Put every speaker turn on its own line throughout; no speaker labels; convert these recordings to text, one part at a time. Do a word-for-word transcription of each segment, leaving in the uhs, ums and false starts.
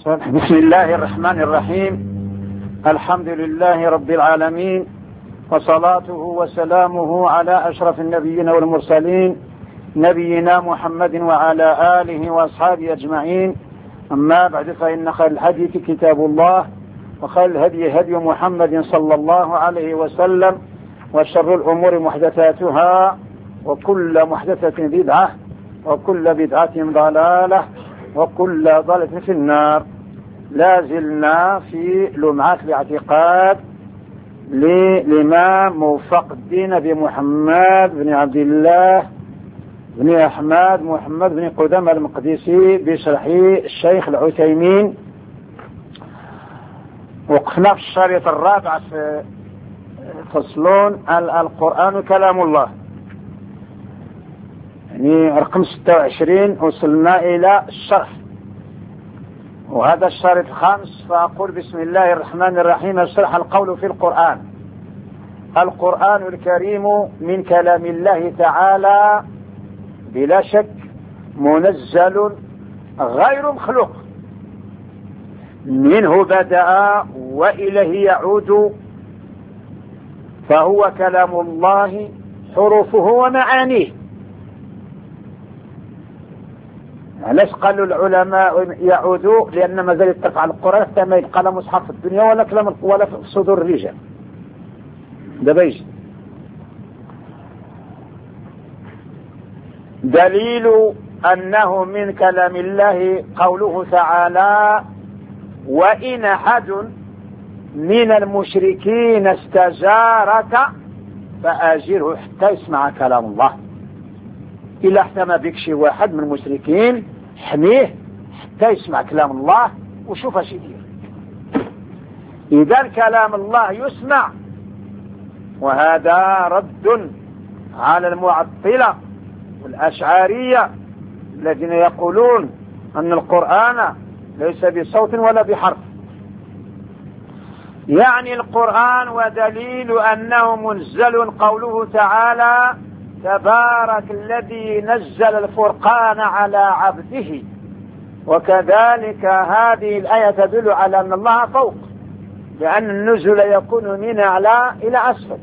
بسم الله الرحمن الرحيم. الحمد لله رب العالمين، وصلاته وسلامه على أشرف النبيين والمرسلين نبينا محمد وعلى آله وأصحابه أجمعين. أما بعد، فإن خير الحديث كتاب الله، وخير الهدي هدي محمد صلى الله عليه وسلم، وشر الأمور محدثاتها، وكل محدثة بدعة، وكل بدعة ضلالة، وكل ضلالة في النار. لا زلنا في لمعة الاعتقاد للإمام موفق الدين بن محمد بن عبد الله بن أحمد محمد بن قدامة المقدسي بشرح الشيخ العثيمين. وقفنا في الشريط الرابع في فصلون القرآن كلام الله، يعني رقم ستة وعشرين. وصلنا إلى الشرح، وهذا الشريط الخامس. فأقول بسم الله الرحمن الرحيم. الشرح: القول في القرآن. القرآن الكريم من كلام الله تعالى بلا شك منزل غير مخلوق، منه بدأ وإليه يعود، فهو كلام الله حروفه ومعانيه. علاش قالوا العلماء يعودوا؟ لأن ما زال يتفق على القرآن حتى ما يبقى لا مصحف في الدنيا ولا كلام ولا في صدور الرجال. دابا يجي دليل أنه من كلام الله قوله تعالى: وإن أحد من المشركين استجارك فأجره حتى يسمع كلام الله. إلا حتى ما بك شي واحد من المشركين حميه حتى يسمع كلام الله وشوف اش يدير. إذا كلام الله يسمع، وهذا رد على المعطلة والأشعارية الذين يقولون أن القرآن ليس بصوت ولا بحرف. يعني القرآن ودليل أنه منزل قوله تعالى: تبارك الذي نزل الفرقان على عبده. وكذلك هذه الآية تدل على أن الله فوق، لأن النزل يكون من أعلى إلى أسفل.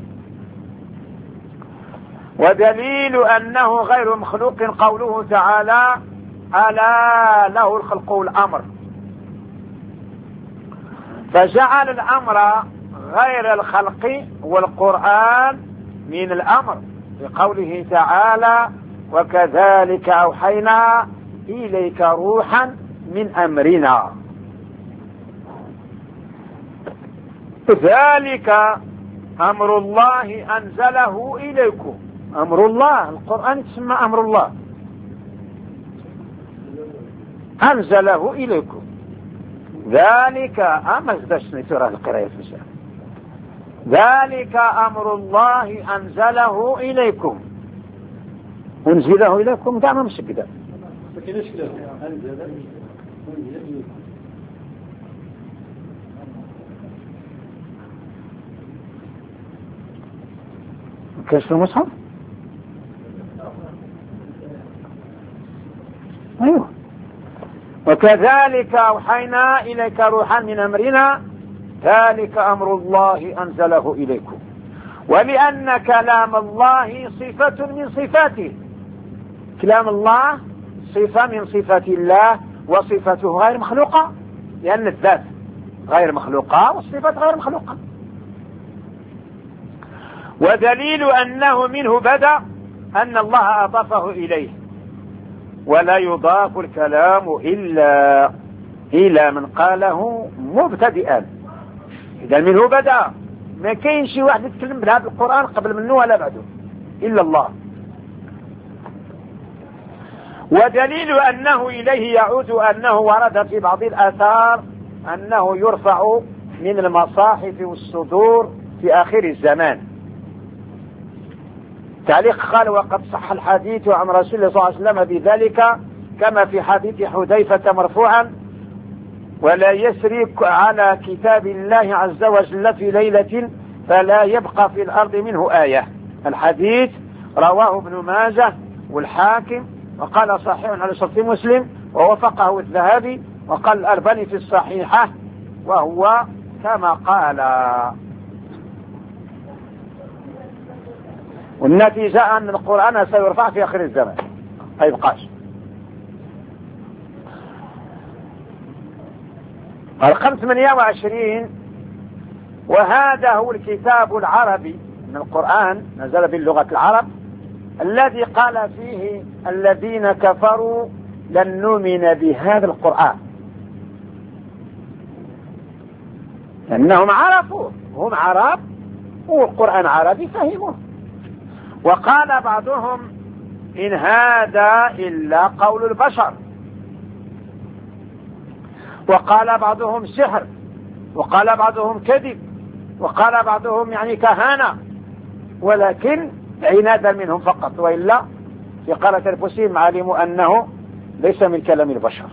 ودليل أنه غير مخلوق قوله تعالى: ألا له الخلق والأمر. فجعل الأمر غير الخلق والقرآن من الأمر، بقوله تعالى: وكذلك أوحينا إليك روحا من أمرنا. ذلك أمر الله أنزله إليكم. أمر الله، القرآن تسمى أمر الله، أنزله إليكم. ذلك أما زدشني ترى القراءة في الشارع. ذلك أمر الله أنزله إليكم. أنزله إليكم دعما مش كده. كيف المصحف؟ أيوه. وكذلك أوحينا إليك روحا من أمرنا ذلك أمر الله أنزله إليكم. ولأن كلام الله صفة من صفاته، كلام الله صفة من صفات الله، وصفته غير مخلوقة، لأن الذات غير مخلوقة والصفات غير مخلوقة. ودليل أنه منه بدأ أن الله أضافه إليه، ولا يضاف الكلام إلا إلى من قاله مبتدئا. إذا منه بدأ، ما كاين شي واحد يتكلم بهذا القرآن قبل منه ولا بعده إلا الله. ودليل أنه إليه يعود أنه ورد في بعض الآثار أنه يرفع من المصاحف والصدور في آخر الزمان. تعليق قال: وقد صح الحديث عن رسول الله صلى الله عليه وسلم بذلك، كما في حديث حذيفة مرفوعا: ولا يسري على كتاب الله عز وجل في ليلة فلا يبقى في الأرض منه آية. الحديث رواه ابن ماجه والحاكم، وقال صحيح على شرط مسلم، ووفقه الذهبي وقال الألباني في الصحيحة وهو كما قال. والنتيجة أن القرآن سيرفع في آخر الزمان ما يبقاش. رقم ثمانية وعشرين وهذا هو الكتاب العربي من القرآن نزل باللغة العرب الذي قال فيه الذين كفروا لن نؤمن بهذا القرآن لأنهم عرفوه هم عرب والقرآن عربي فهموه. وقال بعضهم إن هذا إلا قول البشر. وقال بعضهم سحر. وقال بعضهم كذب. وقال بعضهم يعني كهانة ولكن عنادا منهم فقط وإلا في قالة الفسيم علموا أنه ليس من كلام البشر.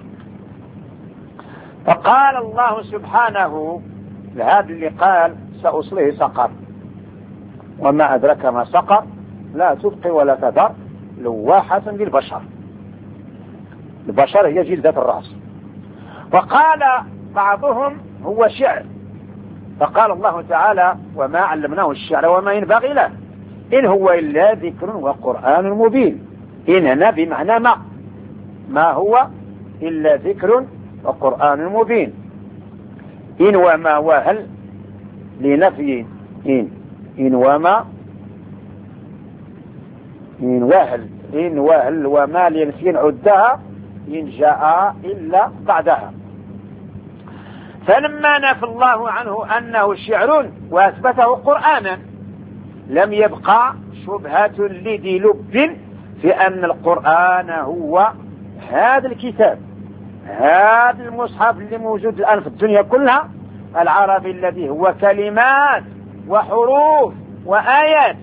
فقال الله سبحانه لهذا اللي قال سأصليه سقر وما أدرك ما سقر لا تبقي ولا تذر لواحة للبشر. البشر هي جلدة الرأس. وقال بعضهم هو شعر فقال الله تعالى وما علمناه الشعر وما ينبغي له إن هو إلا ذكر وقرآن مبين. إن هنا بمعنى ما ما هو إلا ذكر وقرآن مبين. إن وما وهل لنفي إن إن وما إن وهل إن وهل وما لنفي عدها إن جاء إلا بعدها. فلما نفى الله عنه أنه شعر وأثبته قرآنا لم يبقى شبهة لذي لب في أن القرآن هو هذا الكتاب هذا المصحف اللي موجود الآن في الدنيا كلها العربي الذي هو كلمات وحروف وآيات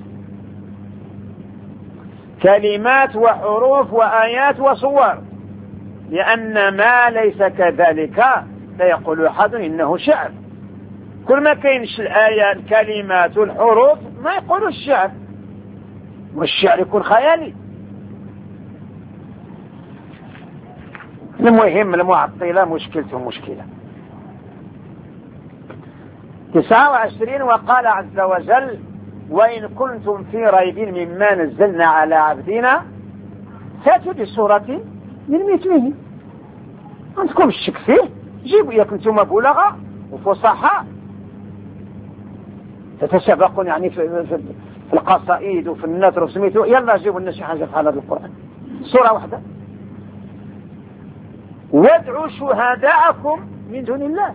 كلمات وحروف وآيات وصور. لأن ما ليس كذلك لا يقول أحد إنه شعر. كل ما كاينش الآيات الكلمات والحروف ما يقولوا الشعر والشعر يكون خيالي. المهم المعطلة مشكلته مشكلة. تسعة وعشرين وقال عز وجل وإن كنتم في ريب مما نزلنا على عبدنا فاتوا بسورة من مثله. عندكم الشك فيه جيبوا يا كنتم بلغة وفصحاء تتسابقون يعني في, في, في القصائد وفي النثر وسميتوا يلا جيبوا لنا شي حاجة في هذا القرآن سورة واحدة. وادعوا شهداءكم من دون الله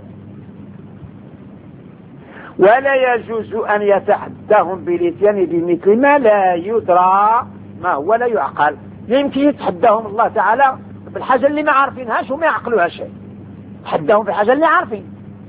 ولا يجوز أن يتحداهم بالاتيان بمثل ما لا يدرى ما هو لا يعقل. يمكن يتحداهم الله تعالى بالحاجة اللي ما عارفينهاش وما يعقلوها شيء تحداهم بالحاجة اللي عارفين.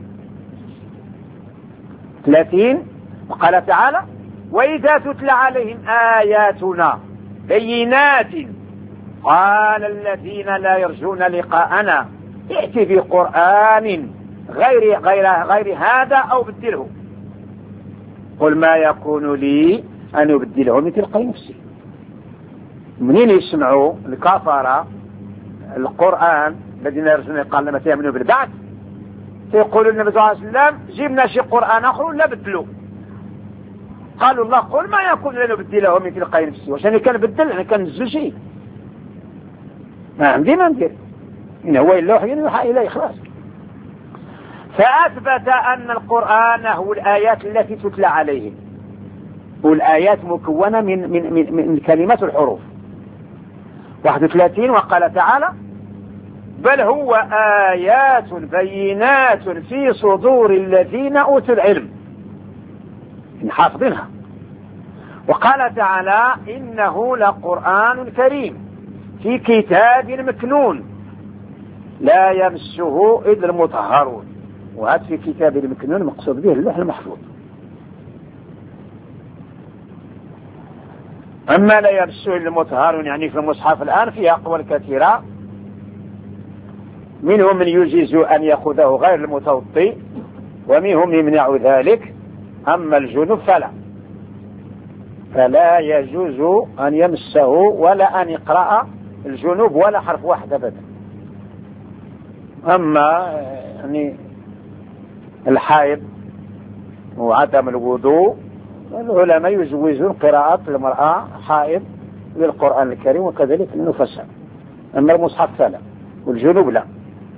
ثلاثين وقال تعالى وإذا تتلى عليهم آياتنا بينات قال الذين لا يرجون لقاءنا ائت بقرآن غير غير غير هذا أو بدله قل ما يكون لي أن أبدله من تلقاء نفسي. منين يسمعوا الكفرة القرآن الذين يرجون قال لما تؤمنوا بالبعث يقولوا النبي صلى الله عليه وسلم جبنا شي قرآن آخر ولا بدلوا. قالوا الله قل ما يكون لنا بدله من تلقاء نفسي. واش أنا كان بدل أنا كان نزل شيء ما عندي ما ندير إن هو إلا وحي يوحى إليه خلاص. فأثبت أن القرآن هو الآيات التي تتلى عليهم والآيات مكونة من من من, من كلمات الحروف. واحد وثلاثين وقال تعالى بل هو آيات بينات في صدور الذين أوتوا العلم حافظينها. وقال تعالى إنه لقرآن كريم في كتاب مكنون لا يمسه إلا المطهرون. وهذا في كتاب المكنون مقصود به اللوح المحفوظ. أما لا يمسه إلا المطهرون يعني في المصحف الآن فيها أقوال كثيرة منهم من يجيز أن يأخذه غير المتوضي ومنهم يمنع ذلك. أما الجنوب فلا فلا يجوز أن يمسه ولا أن يقرأ الجنوب ولا حرف واحد أبدا. أما يعني الحائض وعدم الوضوء العلماء يجوزون قراءة المرأة حائض للقرآن الكريم وكذلك النفساء، أما المصحف فلا والجنوب لا.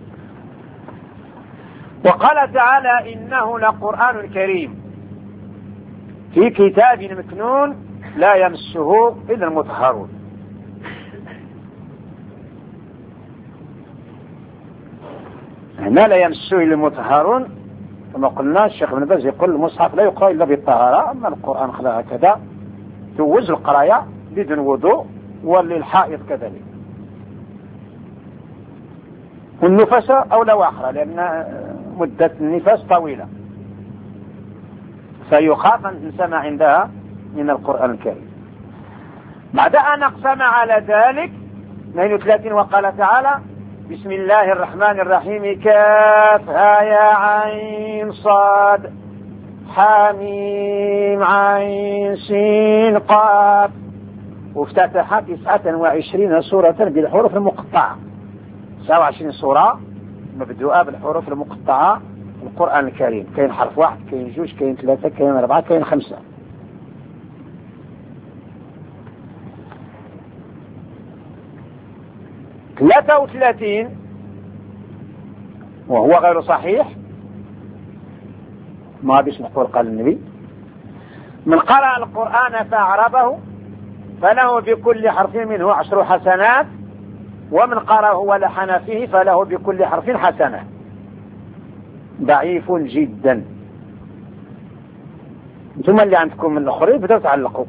وقال تعالى إنه لقرآن كريم في كتاب مكنون لا يمسه إلا المطهرون. هنا لا يمسه إلا المطهرون كما قلنا. الشيخ ابن باز يقول المصحف لا يقرأ إلا بالطهارة، أما القرآن خلا هكذا توز القراية بدون وضوء، وللحائض كذلك. والنفس أولى وأخرى لأن مدة النفاس طويلة، فيخاف أن تسمع عندها من القرآن الكريم. بعد أن أقسم على ذلك اثنين وثلاثين وقال تعالى بسم الله الرحمن الرحيم كافها يا عين صاد حميم عين سين قاف. وافتتح تسعة وعشرين سورة بالحروف المقطعة، تسعة وعشرين سورة مبدوءة بالحروف المقطعة القرآن الكريم. كاين حرف واحد، كاين جوج، كاين ثلاثة، كاين أربعة، كاين خمسة. ثلاثة وثلاثين وهو غير صحيح، ما بيش نقول قال النبي من قرأ القرآن فأعربه فله بكل حرف منه عشر حسنات، ومن قرأه ولحن فيه فله بكل حرف حسنة. ضعيف جدا. ثم اللي عندكم من الآخرين بدأوا تعلقوا.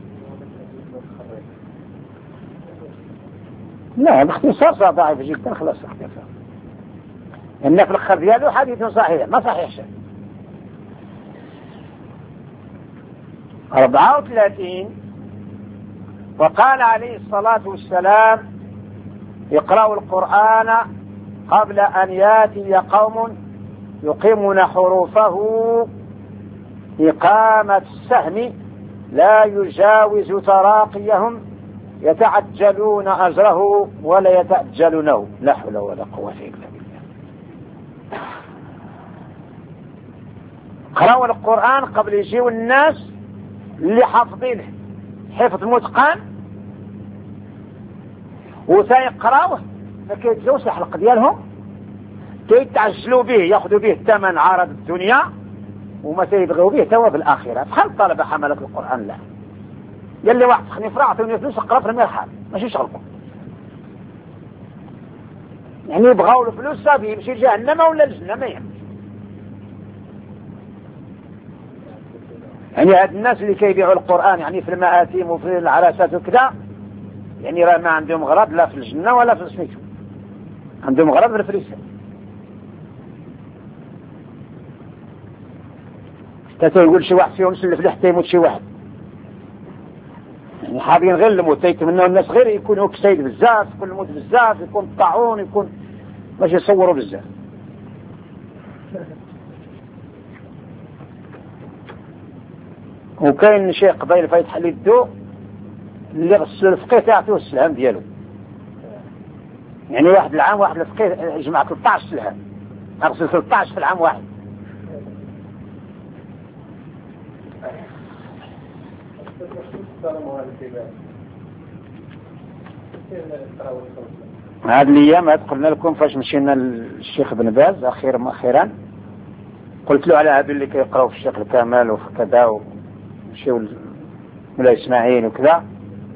لا باختصار ضعيف جدا خلاص اختفى. إن في الخر دياله حديث صحيح ما صحيح شيء. أربعة وثلاثين وقال عليه الصلاة والسلام اقرأوا القرآن قبل أن ياتي قوم يقيمون حروفه إقامة السهم لا يجاوز تراقيهم يتعجلون أجره ولا يتأجلونه. لا حول ولا قوة إلا بالله. قرأوا القرآن قبل يجيوا الناس اللي حافظينه حفظ متقن وسيقرأوه ما كيتجاوز الحلق ديالهم، كيتعجلوا به ياخذوا به الثمن عارض الدنيا وما سيبغوا به ثواب الآخرة. بحال طلبة حملة القرآن لا يلي واحد خني فرع عطوني فلوس اقرا في المرحال ماشي شغلكم. يعني يبغاو الفلوس صافي يمشي جهنم ولا الجنة ما يهمش. يعني هاد الناس اللي كيبيعوا القرآن يعني في المآتم وفي العراسات وكذا يعني راه ما عندهم غرض لا في الجنة ولا في سميتو، عندهم غرض في الفلوس. حتى يقول شي واحد فيهم سلف له حتى يموت شي واحد، يعني حابين غير الموت يتمنوا الناس غير يكونوا كسيد بزاف، يكون الموت بزاف، يكون الطاعون، يكون باش يصوروا بزاف. وكاين شي قبائل فايتح لي الدو اللي غسل الفقيه تاعته السلام ديالو، يعني واحد العام واحد الفقيه جمع ثلاثة عشر سلام، غسل ثلاثة عشر في العام واحد. هذه الايام قلنا لكم فاش مشينا للشيخ ابن باز اخيرا اخيرا قلت له على هذو اللي كيقراو في الشيخ الكمال وفي كذا ومشيو ولا اسماعيل وكذا،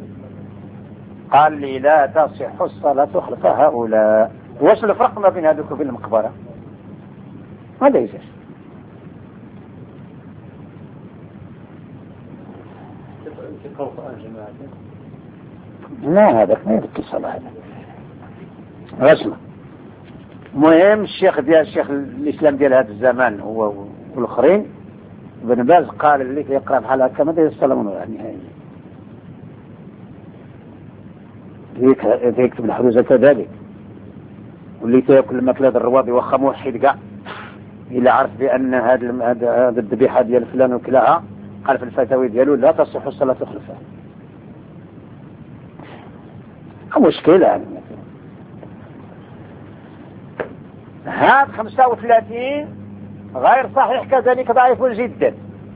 قال لي لا تصح الصلاة خلف هؤلاء. واش الفرق ما بين هذوك وبين المقبرة؟ ما ليس لا هذاك ما يبكي الصلاة هذا رسمه. مهم الشيخ ديال الشيخ الإسلام ديال هذا الزمان هو والآخرين ابن باز قال اللي يقرأ بحال هكا ما داير الصلاة من يعني هيك يكتب الحروزة كذلك، واللي تاكل الماكلة الروابي واخا موحد كاع إلا عرف بأن هذا هذا الذبيحة ديال فلان وكلاها قال في الفتاوي ديالو لا تصح الصلاة خلفها. مشكلة يعني. هذا خمسة وثلاثين غير صحيح كذلك ضعيف جدا.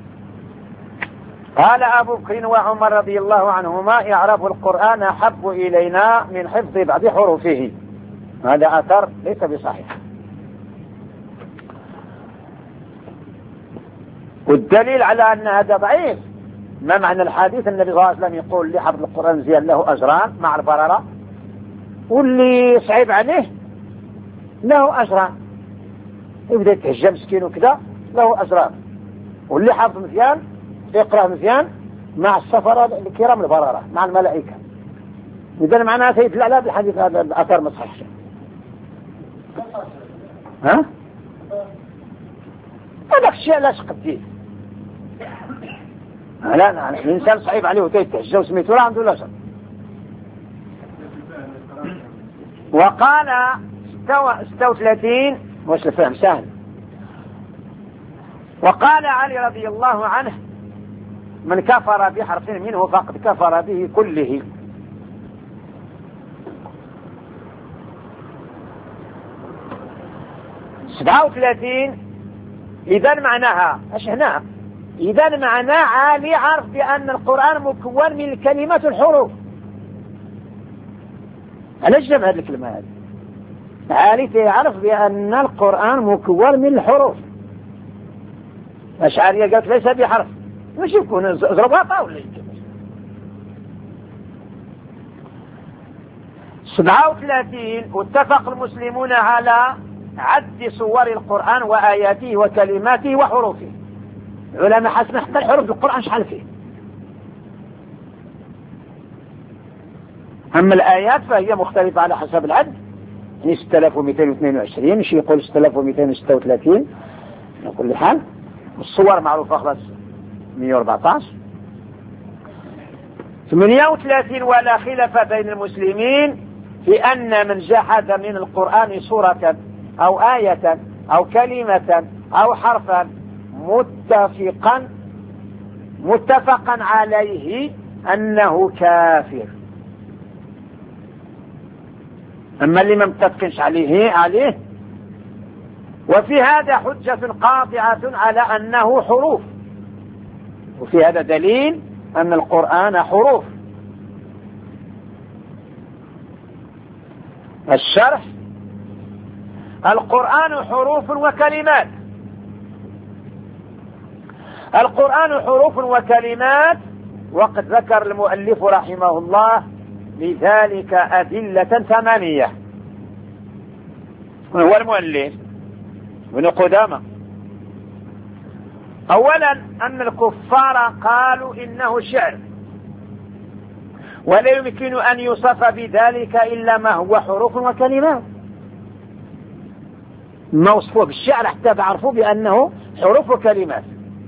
قال أبو بكر وعمر رضي الله عنهما إعراب القرآن أحب إلينا من حفظ بعض حروفه. هذا أثر ليس بصحيح. والدليل على أن هذا ضعيف ما معنى الحديث النبي صلى الله عليه وسلم يقول اللي حفظ القرآن مزيان له أجران مع البررة، واللي صعيب عليه له أجران، يبدأ يتهجى مسكين وكذا له أجران، واللي حفظ مزيان يقرأ مزيان مع السفرة الكرام البررة مع الملائكة. إذا معناها سيدل على الحديث هذا الأثر ما صحيحش. ها؟ هذاك الشيء لاش قديه. لا لا الإنسان صعيب عليه وتيتهجى وسميته لا عنده لا شر. وقال ستة وثلاثين واش الفهم سهل. وقال علي رضي الله عنه من كفر بحرف منه فقد كفر به كله. سبعة وثلاثين إذا معناها ايش هنا؟ إذا معناه عالي عرف بأن القرآن مكون من الكلمات والحروف. أنا جمع هذه الكلمة هذه. عالي تعرف بأن القرآن مكون من الحروف. أشعرية قالت ليس بحرف، مش يكون اضربها طاولة. سبعة وثلاثين واتفق المسلمون على عد صور القرآن وآياته وكلماته وحروفه. العلماء حسن حتى الحروف القرآن شحال فيه. أما الآيات فهي مختلفة على حسب العد، يعني ستة آلاف ومئتين واثنين وعشرين، شي يقول ستة آلاف ومئتين وستة وثلاثين على كل حال. الصور معروفة خلاص مئة وأربعة عشر. ثمانية وثلاثين ولا خلاف بين المسلمين في أن من جحد من القرآن سورة أو آية أو كلمة أو حرفا متفقا متفقا عليه أنه كافر. أما اللي ما متفقنش عليه عليه وفي هذا حجة قاطعة على أنه حروف، وفي هذا دليل أن القرآن حروف. الشرح: القرآن حروف وكلمات. القرآن حروف وكلمات، وقد ذكر المؤلف رحمه الله لذلك أدلة ثمانية. هو المؤلف ابن قدامة. أولا أن الكفار قالوا إنه شعر، ولا يمكن أن يوصف بذلك إلا ما هو حروف وكلمات. ما وصفوه بالشعر حتى تعرفوا بأنه حروف وكلمات.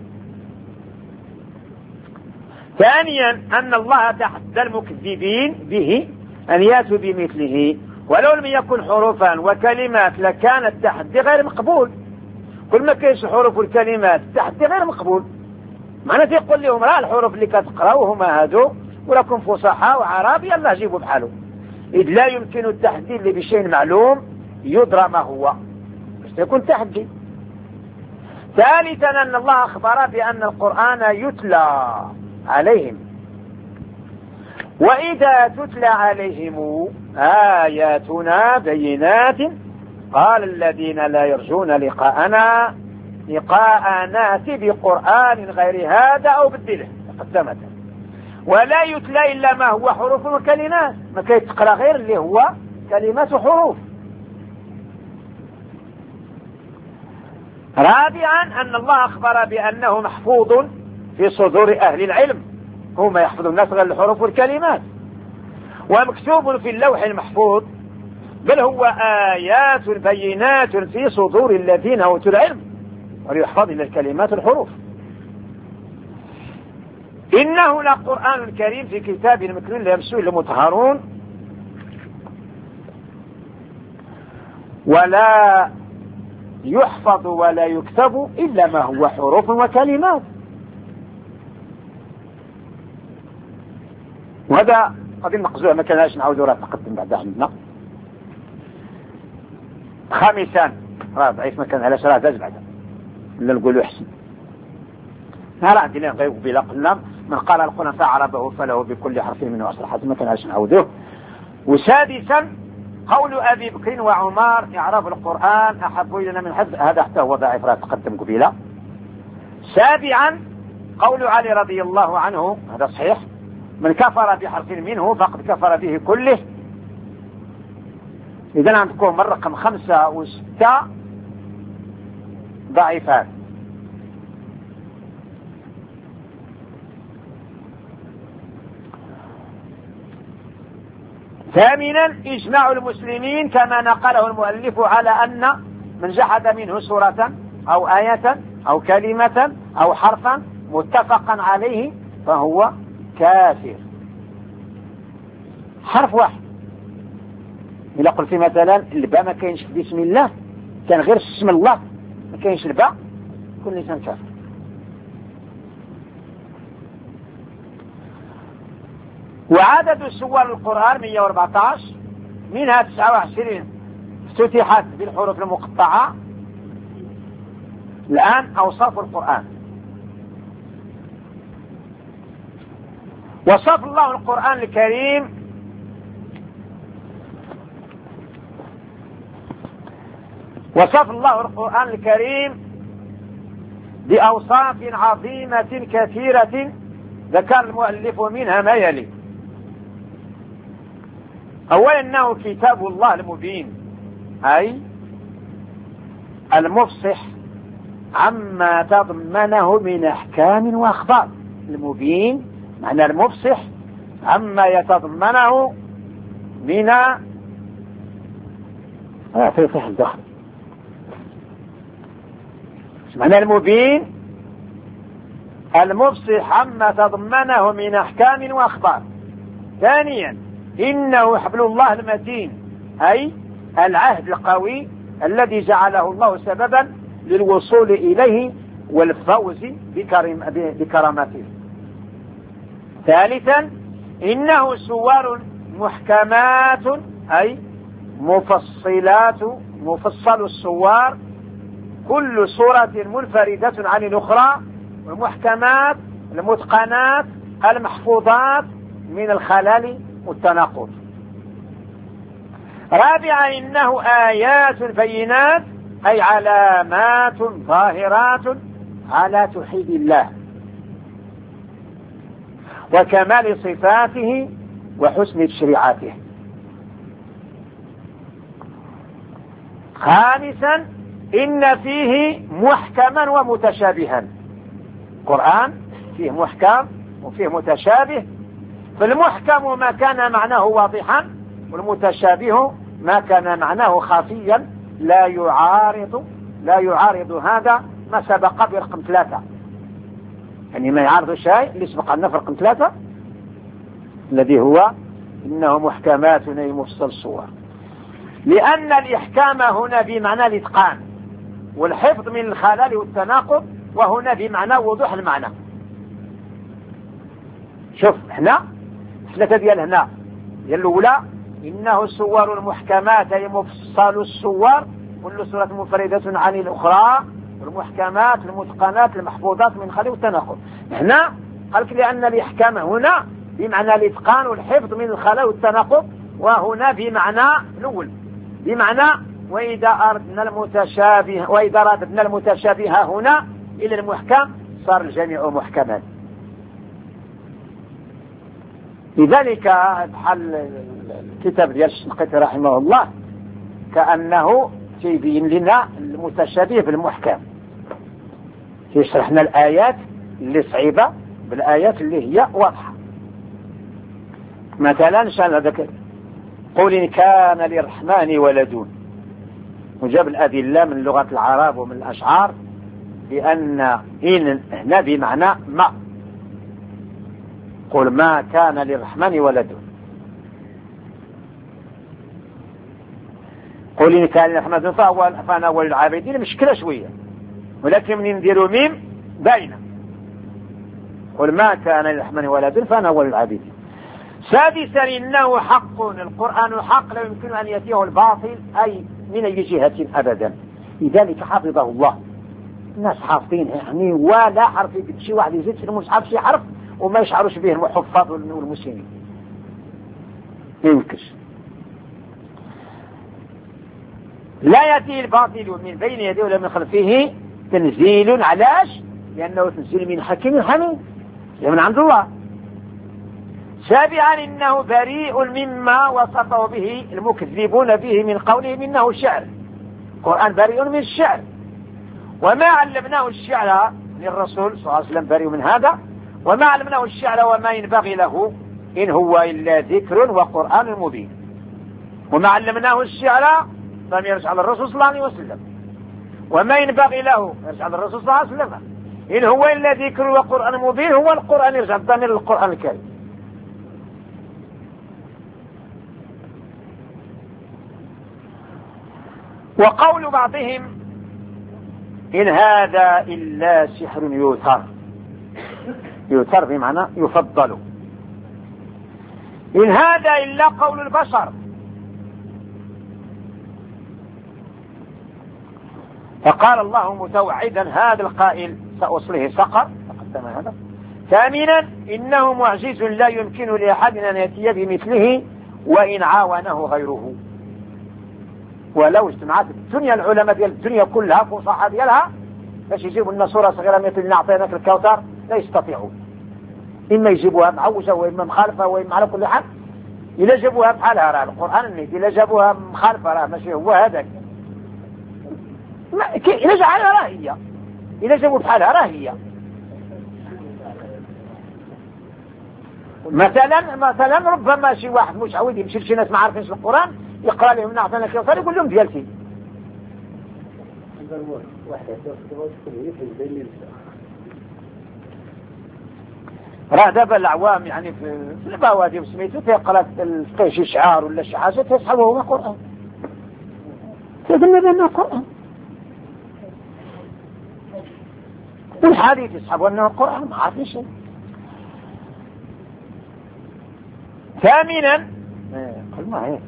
ثانيا أن الله تحدى المكذبين به أن يأتوا بمثله، ولو لم يكن حروفا وكلمات لكان التحدي غير مقبول. كل ما كاينش حروف والكلمات التحدي غير مقبول. معناته يقول لهم راه الحروف اللي كتقراوهما هادو ولكم فصحاء وعرب يلا جيبوا بحاله، إذ لا يمكن التحدي اللي بشيء معلوم يدرى ما هو، باش يكون تحدي. ثالثا أن الله أخبر بأن القرآن يتلى عليهم، وإذا تتلى عليهم آياتنا بينات قال الذين لا يرجون لقاءنا لقاء ناتي بقرآن غير هذا أو بدله قدمت. ولا يتلى إلا ما هو حروف وكلمات، ما كيتقرأ غير اللي هو كلمات وحروف. رابعا أن الله أخبر بأنه محفوظ في صدور أهل العلم، هم يحفظون الناس غير الحروف والكلمات، ومكتوب في اللوح المحفوظ، بل هو آيات بينات في صدور الذين أوتوا العلم وليحفظ إلا الكلمات والحروف. إنه لقرآن كريم في كتاب مكنون لا يمسوه إلا مطهرون، ولا يحفظ ولا يكتب إلا ما هو حروف وكلمات. وهذا قد المقزوع ما كانش نعود راه تقدم بعد عندنا. خامسا راه ضعيف ما كان علاش راه داز بعدا ولا نقولوا احسن. ها راه دينا غير بلا قلنا من قال القرآن فعربه فله بكل حرف منه عشر حسنات ما كان علاش نعاودوه. وسادسا قول أبي بكر وعمر إعراب القرآن أحب إلينا من حفظ، هذا حتى هو ضعيف راه تقدم قبيله. سابعا قول علي رضي الله عنه، هذا صحيح، من كفر بحرف منه فقد كفر به كله. إذا عندكم الرقم خمسة وستة ضعيفات. ثامنا إجماع المسلمين كما نقله المؤلف على أن من جحد منه سورة أو آية أو كلمة أو حرفا متفقا عليه فهو كافر. حرف واحد، إلا قلت مثلا الباء ما كاينش في بسم الله، كان غير اسم الله ما كاينش الباء، كل إنسان كافر. وعدد سور القرآن مئة وأربعة عشر، منها تسعة وعشرين افتتحت بالحروف المقطعة. الآن أوصاف القرآن. وصف الله القرآن الكريم وصف الله القرآن الكريم بأوصاف عظيمة كثيرة ذكر المؤلف منها ما يلي. أولا أنه كتاب الله المبين، أي المفصح عما تضمنه من أحكام وأخبار. المبين معنى المفصح عما يتضمنه من آه فيصح الدخل. معنى المبين المفصح عما تضمنه من أحكام وأخبار. ثانيا إنه حبل الله المتين، أي العهد القوي الذي جعله الله سببا للوصول إليه والفوز بكرم بكرامته. ثالثا إنه سور محكمات، أي مفصلات مفصل السور، كل سورة منفردة عن الأخرى، والمحكمات المتقنات المحفوظات من الخلل والتناقض. رابعا إنه آيات بينات، أي علامات ظاهرات على توحيد الله وكمال صفاته وحسن تشريعاته. خامسا إن فيه محكما ومتشابها. القرآن فيه محكم وفيه متشابه، فالمحكم ما كان معناه واضحا، والمتشابه ما كان معناه خفيا لا يعارض لا يعارض هذا ما سبق برقم ثلاثة، يعني ما يعارض الشيء اللي سبق لنا في رقم ثلاثة الذي هو إنه محكمات أي مفصل الصور. لأن الإحكام هنا بمعنى الإتقان والحفظ من الخلل والتناقض، وهنا بمعنى وضوح المعنى. شوف هنا ثلاثة ديال هنا ديال الأولى إنه السور المحكمات أي مفصل السور، كل سورة منفردة عن الأخرى، والمحكمات المتقنات المحفوظات من خلل والتناقض. هنا قالك لأن الإحكام هنا بمعنى الإتقان والحفظ من الخلل والتناقض، وهنا بمعنى الأول بمعنى وإذا أردنا المتشابه وإذا رددنا المتشابه هنا إلى المحكم صار الجميع محكما. لذلك بحال الكتاب ديال الشنقيطي رحمه الله كأنه يبين لنا المتشابه بالمحكم، يشرح لنا الآيات اللي صعيبة بالآيات اللي هي واضحة. مثلا شان هذاك قل إن كان للرحمن ولد، وجاب الأدلة من لغة العرب ومن الأشعار بأن إن هنا بمعنى ما. قل ما كان للرحمن ولد، قل إن كان للرحمن فهو فأنا أول العابدين. مشكلة شوية، ولكن من نديروا ميم باينة. قل ما كان للرحمن ولد فأنا أول العابدين. سادسا إنه حق، القرآن حق لا يمكن أن يأتيه الباطل أي من أي جهة أبدا. لذلك حفظه الله. الناس حافظين يعني ولا حرف يقد شي واحد يزيد في المصحف شي حرف وما يشعرش به الحفاظ والمسلمين. ينكش لا يأتي الباطل من بين يديه ولا من خلفه تنزيل. علاش؟ لأنه تنزيل من حكيم حميد من عند الله. سابعا إنه بريء مما وصفه به المكذبون به من قولهم إنه شعر. القرآن بريء من الشعر، وما علمناه الشعر للرسول صلى الله عليه وسلم بريء من هذا، وما علمناه الشعر وما ينبغي له إن هو إلا ذكر وقرآن مبين. وما علمناه الشعر لم يرجع على الرسول صلى الله عليه وسلم، وما ينبغي له يرجع على الرسول صلى الله عليه وسلم إن هو إلا ذكر وقرآن مبين. هو القرآن يرجع الضمير للقرآن الكريم. وقول بعضهم إن هذا إلا سحر يؤثر. يؤثر بمعنى يفضل. إن هذا إلا قول البشر. فقال الله متوعدا هذا القائل سأصله سقر. تقدم هذا. ثامنا إنه معجز لا يمكن لأحد أن يأتي بمثله وإن عاونه غيره. ولو اجتمعت الدنيا العلماء ديال الدنيا كلها فصحى ديالها باش يجيبوا لنا صورة صغيرة مثل نعطيناك الكوثر لا يستطيعون. إما يجيبوها معوجة وإما مخالفة وإما على كل حال. إلا جابوها بحالها راه القرآن النيت، إلا جابوها مخالفة راه ماشي هو هذاك. إلا جعلها راه هي، إلا جابوا بحالها راه هي. مثلا مثلا ربما شي واحد مش عاود يمشي لشي ناس ما عارفينش القرآن يقرأ لهم نعطينا الكوثر يقول لهم ديالتي. راه دابا العوام يعني في البوادي وسميتو تيقرا شي شعار ولا شي حاجه تيسحبوا هو قرآن، تيظن بانه قرآن، والحديث يسحبوا انه قرآن ما عارفين شيء. ثامنا قل ما هي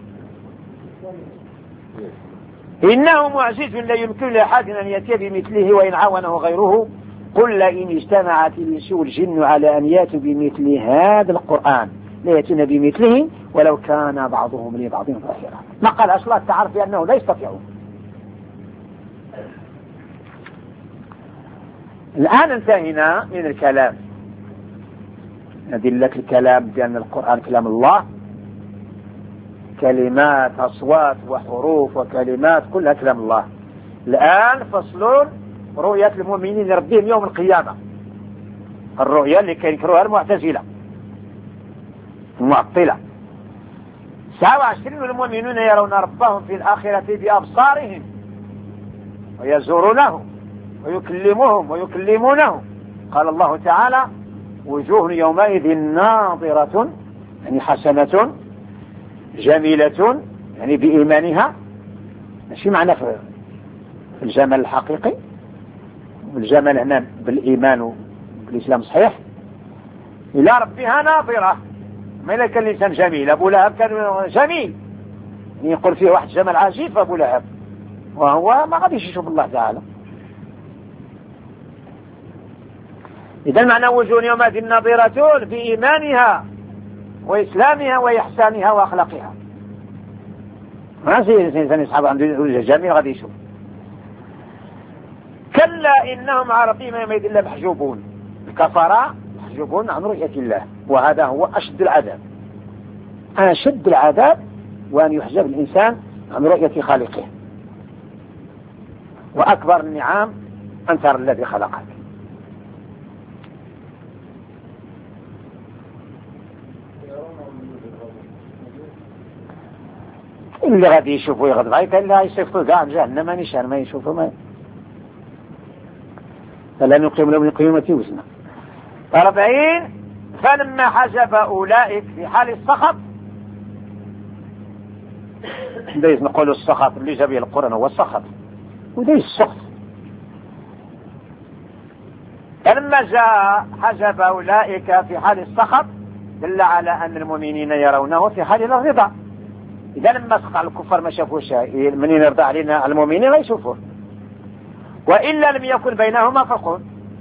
إنه معجز لا يمكن لأحد أن يأتي بمثله وإن عاونه غيره. قل إن اجتمعت الإنس والجن على أن يأتوا بمثل هذا القرآن لا يأتون بمثله ولو كان بعضهم لبعض ظهيرا. ما قال أصلا تعرف بأنه لا يستطيعون. الآن انتهينا من الكلام، أدلة الكلام بأن القرآن كلام الله، كلمات أصوات وحروف وكلمات كلها كلام الله. الآن فصلون رؤية المؤمنين لربهم يوم القيامة، الرؤية اللي كينكروها المعتزلة المعطلة. تسعة وعشرين والمؤمنون يرون ربهم في الآخرة بأبصارهم ويزورونه ويكلمهم ويكلمونه. قال الله تعالى وجوه يومئذ ناظرة يعني حسنة جميلة يعني بإيمانها، ماشي معنى في الجمال الحقيقي، والجمال هنا بالإيمان بالإسلام صحيح. إلى ربها ناظرة، ما إلا كان الإنسان جميل. أبو لهب كان جميل يعني يقول فيه واحد جمال عجيب أبو لهب، وهو ما غاديش يشوف الله تعالى. إذا معنى وجوه يومئذ ناظرة بإيمانها وإسلامها وإحسانها وأخلاقها. ما زي الإنسان يصحب عنده وجه جميل غادي يشوف. كلا إنهم عن ربهم يومئذ لمحجوبون. الكفرة محجوبون عن رؤية الله، وهذا هو أشد العذاب، أشد العذاب وأن يحجب الإنسان عن رؤية خالقه. وأكبر النعام أن ترى الذي خلقك. اللي غادي يشوفوا يغضب عليك إلا يصيفطوا كاع جهنم نشان ما يشوفوا ما فلا نقيم لهم القيامة وزنا. أربعين فلما حجب أولئك في حال السخط، دايز نقولوا السخط اللي جاب القرآن هو السخط ودايز السخط. فلما جاء حجب أولئك في حال السخط دل على أن المؤمنين يرونه في حال الرضا. إذا لما سقع الكفار ما شافوش، من يرضى علينا المؤمنين لا يشوفوه. وإلا لم يكن بينهما فرق.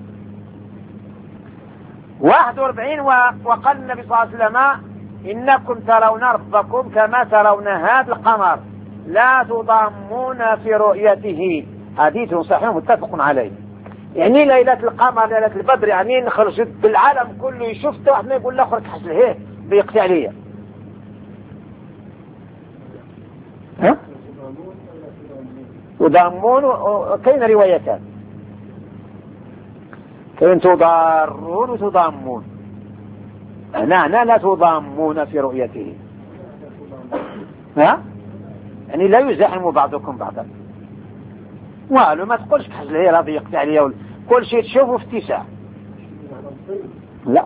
واحد واربعين وقال النبي صلى الله عليه وسلم إنكم ترون ربكم كما ترون هذا القمر لا تضامون في رؤيته. حديث صحيح متفق عليه. يعني ليلة القمر ليلة البدر، يعني نخرج بالعالم كله يشوف، واحد ما يقول له خرج حسن هيه بيقتل عليا. ها؟ تضامون كاين روايتان، كاين تضارون وتضامون. هنا هنا لا تضامون في رؤيته، ها؟ يعني لا يزاحم بعضكم بعضا. والو ما تقولش كحل هي راضي يقطع عليا، كل شيء تشوفه في اتساع. لا،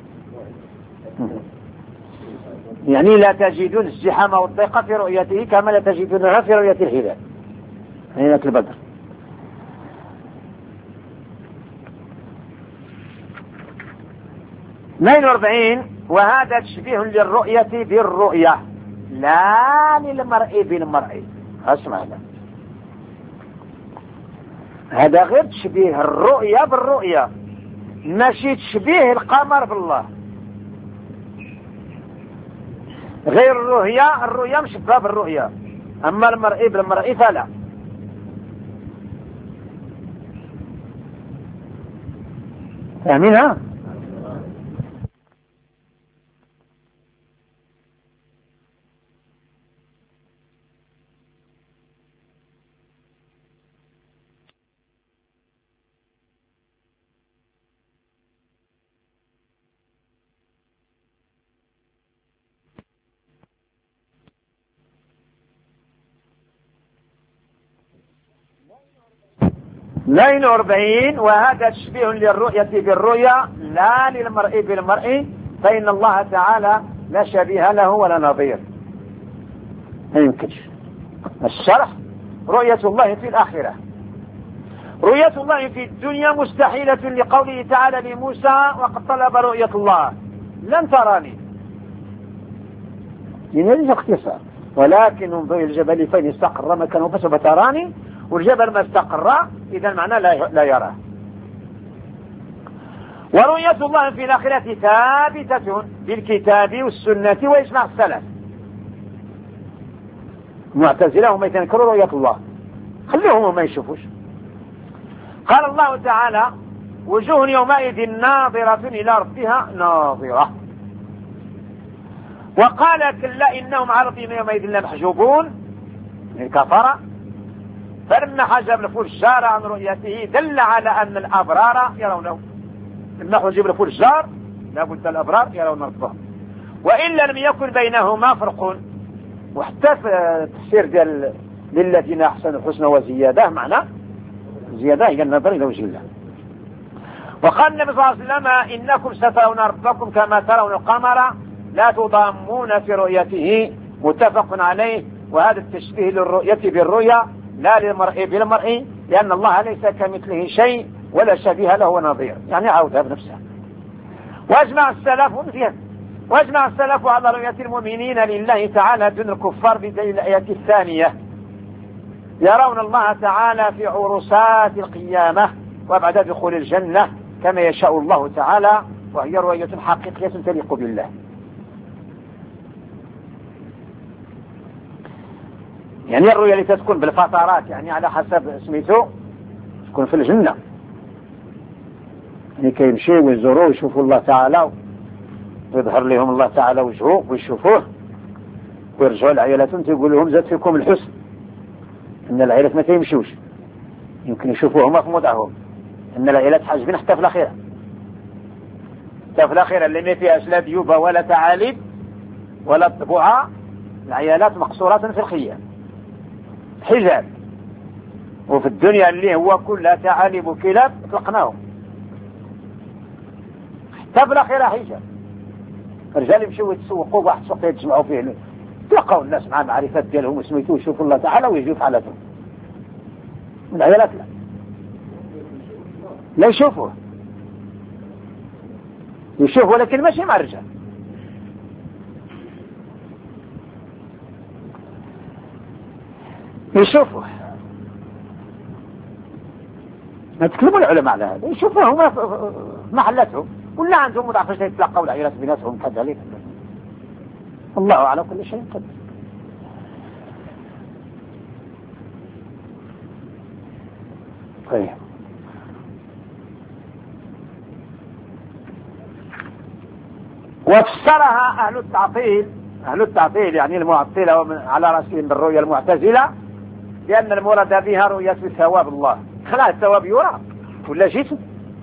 يعني لا تجدون الزحام والضيق في رؤيته كما لا تجدونها في رؤية الهلال ليلة البدر. اثنين واربعين وهذا تشبيه للرؤية بالرؤية لا للمرء بالمرء. اسمع هذا، هذا غير تشبيه الرؤية بالرؤية، ماشي تشبيه القمر بالله. غير الرؤية، الرؤية مشبهة بالرؤية، أما المرء بالمرء فلا. فاهمينها؟ اثنين واربعين وهذا تشبيه للرؤية بالرؤيا لا للمرء بالمرء، فإن الله تعالى لا شبيه له ولا نظير. ما يمكنش. الشرح: رؤية الله في الآخرة. رؤية الله في الدنيا مستحيلة لقوله تعالى لموسى وقد طلب رؤية الله لن تراني، ليس اختصار، ولكن انظر إلى الجبل فإن استقر مكانه فسوف تراني، والجبل ما استقر إذا معناه لا يراه. ورؤية الله في الآخرة ثابتة بالكتاب والسنة وإجماع السلف. المعتزلة هم ينكروا رؤية الله، خليهم ما يشوفوش. قال الله تعالى: وجوه يومئذ ناظرة إلى ربها ناظرة. وقال: كلا إنهم عن ربهم يومئذ لمحجوبون، الكفرة. فلما حجب الفجار عن رؤيته دل على أن الأبرار يرونه. لما حجب الفجار لابد الأبرار يرون ربهم، وإلا لم يكن بينهما فرق. وحتى في التفسير ديال للذين أحسنوا الحسنى وزيادة، معنى زيادة هي النظر إلى وجه الله. وقال النبي صلى الله عليه وسلم: إنكم سترون ربكم كما ترون القمر لا تضامون في رؤيته، متفق عليه. وهذا التشبيه للرؤية بالرؤيا لا للمرء بالمرء، لأن الله ليس كمثله شيء ولا شبيه له ونظير، يعني عودها بنفسها. واجمع السلف واجمع السلف على رؤية المؤمنين لله تعالى دون الكفار بدليل الآية الثانية: يرون الله تعالى في عرسات القيامة وبعد دخول الجنة كما يشاء الله تعالى، وهي رؤية حقيقية تليق بالله. يعني الرؤية اللي تكون بالفترات، يعني على حسب سميته، تكون في الجنة، يعني كيمشي ويزوروا ويشوفوا الله تعالى ويظهر لهم الله تعالى وجهه ويشوفوه، ويرجعوا لعائلتهم تقول لهم زاد فيكم الحسن. ان العائلات ما تيمشوش، يمكن يشوفوهما في موضعهم، ان العائلات حاجبين حتى في الاخره، حتى في الاخره اللي ما فيهاش لا ديوبه ولا تعاليب ولا طبوعه، العيالات مقصورات في الخيام حجاب. وفي الدنيا اللي هو كلها تعاليب وكلاب اطلقناهم، حتى في الاخره حجاب. الرجال يمشوا يتسوقوا واحد سوق يتجمعوا فيه، تلقاو الناس مع المعرفات ديالهم وسميتو يشوفوا الله تعالى ويجيو في حالتهم. العيالات لا لا يشوفوه، يشوف ولكن ماشي مع الرجال. يشوفوا، ما تكلموا العلماء على هذا، يشوفوا هما في محلتهم ولا عندهم مضاعفة يتلقوا العائلات بيناتهم كذلك. الله على كل شيء قدير. طيب وفسرها أهل التعطيل، أهل التعطيل يعني المعطلة ومن على رأسهم بالرؤية المعتزلة، لأن المراد بها رؤية ثواب الله. خلاص الثواب يرى ولا جسم،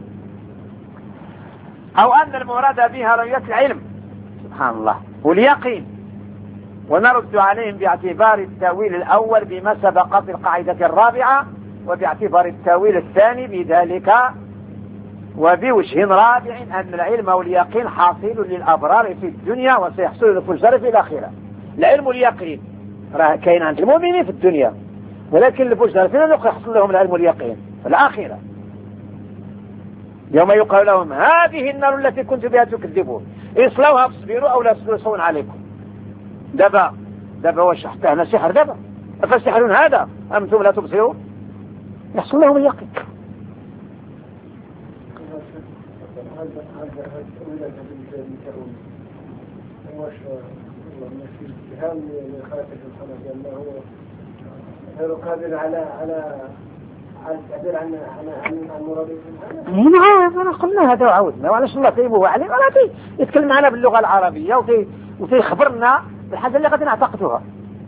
أو أن المراد بها رؤية العلم سبحان الله واليقين. ونرد عليهم باعتبار التأويل الأول بما سبق في القاعدة الرابعة، وباعتبار التأويل الثاني بذلك، وبوجه رابع أن العلم واليقين حاصل للأبرار في الدنيا وسيحصل للفجار في الآخرة. العلم واليقين راه كاين عند المؤمنين في الدنيا، ولكن الفجار فين يحصل لهم العلم واليقين؟ في الآخرة، يوم يقال لهم هذه النار التي كنت بها تكذبون اصلوها فاصبروا أو لا تصبروا عليكم. دابا دابا واش حتى سحر دابا أفسحرون هذا أم أنتم لا تبصرون؟ يحصل لهم اليقين.
غير قادر على على على التعبير عن عن عن مراده سبحانه.
نعم قلنا هذا وعودنا، وعلاش الله تيبوه عليه ولا يتكلم معنا باللغة العربية وتي وتيخبرنا بالحاجة اللي غادي نعتقدوها.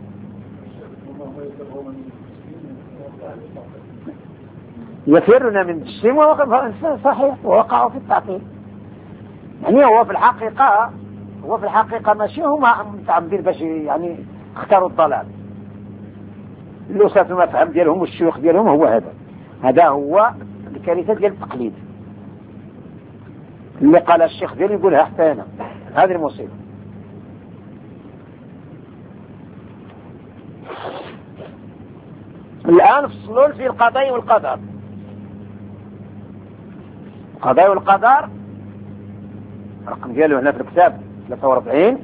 يفرنا من الشيء ووقع صحيح ووقعوا في التعطيل. يعني هو في الحقيقة هو في الحقيقة ماشي هما متعمدين باش يعني اختاروا الضلال. الأساس ما فهم ديالهم والشيوخ ديالهم هو هذا هذا هو الكارثة ديال التقليد اللي قال الشيخ ديالي يقولها حتى أنا. هذه المصيبة. الآن فصلوا في القضاء والقدر. القضاء والقدر رقم دياله هنا في الكتاب ثلاثة وأربعين.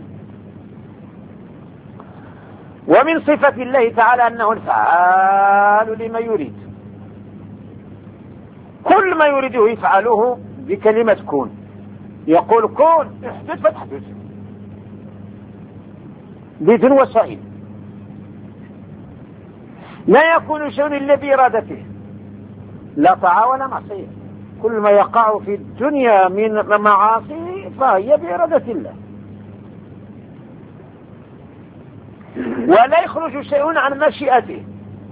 ومن صفة الله تعالى أنه الفعال لما يريد، كل ما يريده يفعله بكلمة كون. يقول كون احدث فتحدث بدون وسائل، لا يكون شيء إلا بإرادته، لا طاعة ولا معصية. كل ما يقع في الدنيا من معاصي فهي بإرادة الله، ولا يخرج شيء عن مشيئته.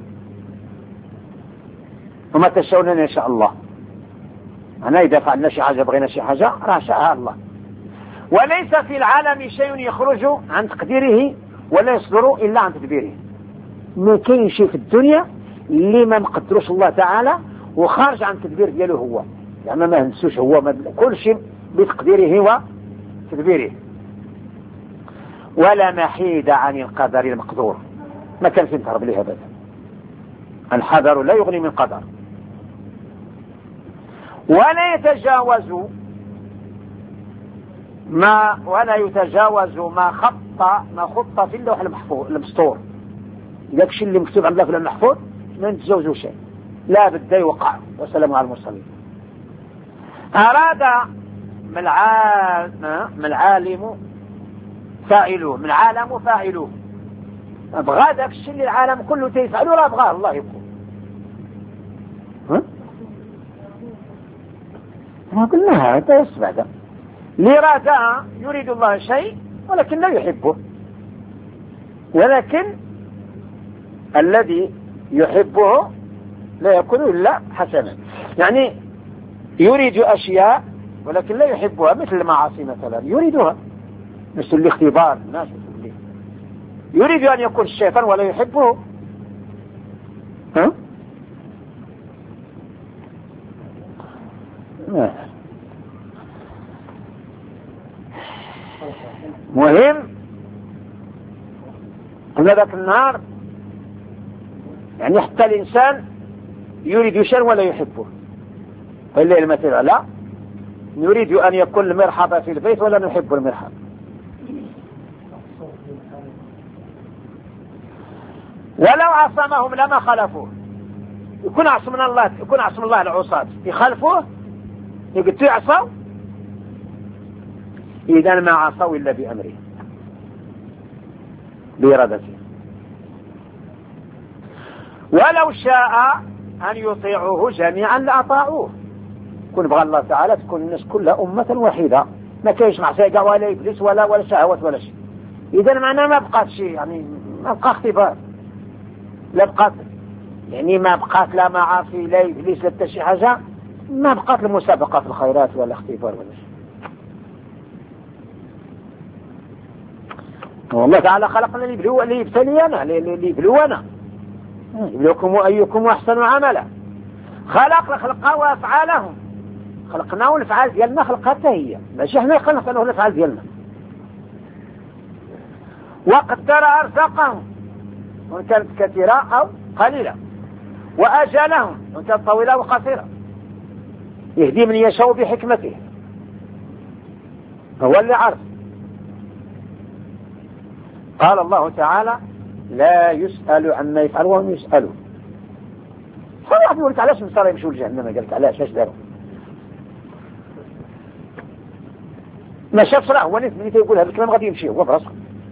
وما تشاءون إن شاء الله. أنا إذا فعلنا شي حاجة بغينا شي حاجة راه شاءها الله. وليس في العالم شيء يخرج عن تقديره ولا يصدر إلا عن تدبيره. ما كاين شيء في الدنيا اللي ما مقدروش الله تعالى وخارج عن تدبير دياله هو، يعني ما نسوش هو ما كل شيء بتقديره وتدبيره. ولا محيد عن القدر المقدور، ما كان في تهرب ليه أبدا. الحذر لا يغني من قدر. ولا يتجاوز ما ولا يتجاوز ما خط ما خط في اللوح المحفوظ المسطور. ذاك الشيء اللي مكتوب عندنا في اللوح المحفوظ ما نتجاوزوا شيء، لا بدا يوقع. والسلام على المرسلين. أراد من العالم من العالم فاعلوه، من العالم فاعلوه. بغى ذاك الشيء اللي العالم كله تيفعلوا راه بغاه الله يبقى. ها ما قلنا هذا يسمع ذا الإرادة. يريد الله شيء ولكن لا يحبه، ولكن الذي يحبه لا يكون إلا حسنا. يعني يريد أشياء ولكن لا يحبها، مثل المعاصي مثلا يريدها، مثل الاختبار الناس اللي يريد أن يكون الشيطان ولا يحبه. ها مهم. قلنا ذاك النهار يعني حتى الإنسان يريد شيئا ولا يحبه. فالليل المثل لا نريد أن يكون المرحب في البيت ولا نحب المرحب. ولو عصمهم لما خلفوه. يكون عصمنا الله يكون عصم الله العصاة يخالفوه يقتلوا يعصوا، إذا ما عصوا إلا بأمره بإرادته. ولو شاء أن يطيعوه جميعا لأطاعوه. كن بغى الله تعالى تكون الناس كلها أمة وحيدة، ما كاينش معصية ولا إبليس ولا ولا شهوات ولا شيء. إذا معناه ما بقات شيء، يعني ما بقى اختبار، لا بقات يعني ما بقات لا معاصي لا إبليس لا شي حاجة، ما بقات المسابقة في الخيرات ولا اختبار ولا شيء. والله تعالى خلقنا ليبلو ليبتلينا ليبلونا يبلوكم أيكم أحسن عملا. خلق خلقه وأفعالهم، خلقناه والأفعال ديالنا خلقتها هي، ماشي احنا خلقناه الأفعال ديالنا. وقدر أرزاقهم وإن كانت كثيرة أو قليلة، وأجلهم وإن كانت طويلة أو قصيرة، يهدي من يشاء بحكمته، هو اللي عرف. قال الله تعالى لا يسأل عما يفعل وهم يسألون. فواحد يقول لك علاش النصارى يمشوا لجهنم؟ قال لك علاش اش داروا؟ ما شافش راه هو اللي يقول هذا الكلام غادي يمشي هو براسه.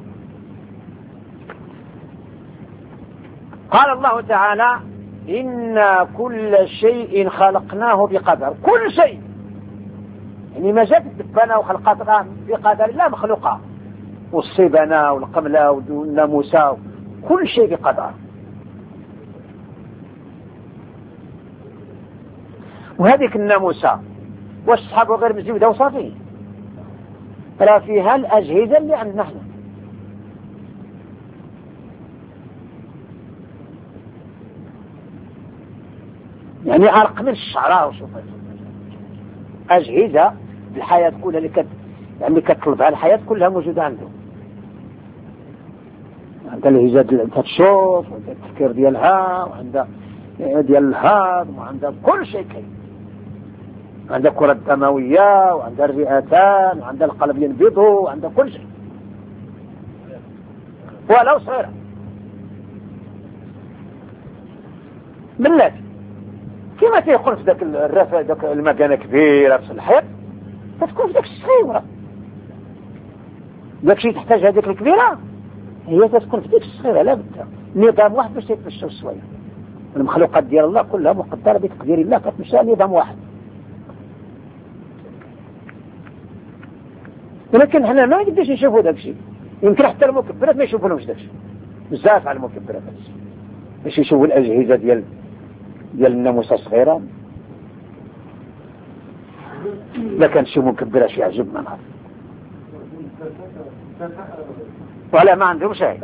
قال الله تعالى إن كل شيء خلقناه بقدر. كل شيء يعني ما جات الدبانة وخلقاتها بقدر الله مخلوقة، والصبنة والقملة والناموسة كل شيء بقدر. وهذيك الناموسة واش صحابه غير مزيودة وصافي؟ راه فيها الأجهزة اللي عندنا احنا. يعني أرق من الشعراء وشوف أجهزة الحياة كلها اللي كت يعني كتطلبها الحياة كلها موجودة عنده. عندها الهجاء انت تشوف وعندها التفكير ديالها وعندها ديال الهضم وعندها كل شيء كاين. عندها الكرة الدموية وعندها الرئتان وعندها القلب ينبض وعندها كل شيء ولو صغيرة. بالله كما تيقول في ذاك الرفع ذاك المكانة كبيرة في الحيط تكون في ذاك الصغيرة، ذاك الشيء تحتاج هذيك الكبيرة هي تكون في ذاك الصغيرة. لا بد نظام واحد باش يتمشى شوية. المخلوقات ديال الله كلها مقدرة بتقدير الله كتمشى نظام واحد. ولكن حنا ما نقدرش نشوفوا داك الشيء. يمكن حتى المكبرات ما يشوفونهمش داك الشيء. بزاف على المكبرات باش يشوفوا الأجهزة ديال ديال الناموسة الصغيرة. ما كانش شي مكبرة شي يعجبنا نهار ولا ما عندهم شيء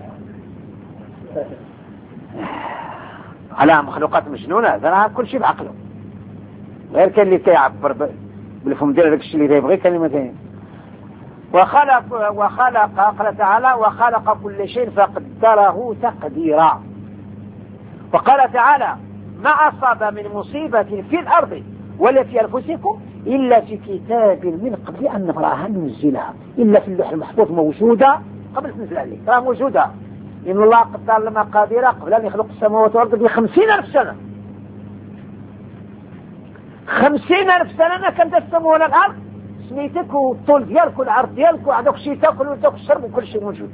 على مخلوقات مجنونة. هذا كل شيء بعقله، غير كان اللي كيعبر بالفم ديال داك الشيء اللي يبغي كلمة ثانية. وخلق وخلق قال تعالى وخلق كل شيء فقدره تقديرا. وقال تعالى ما أصاب من مصيبة في الأرض ولا في أنفسكم إلا في كتاب من قبل أن نبراها ننزلها، إلا في اللوح المحفوظ موجودة قبل تنزل عليه، راه موجودة. إن الله قدر لما قادرة قبل أن يخلق السماوات والأرض بخمسين ألف سنة. خمسين ألف سنة كانت السماوات والأرض سميتك والطول ديالك والعرض ديالك وعندك شيء تاكل وتاكل الشرب وكل شيء موجود.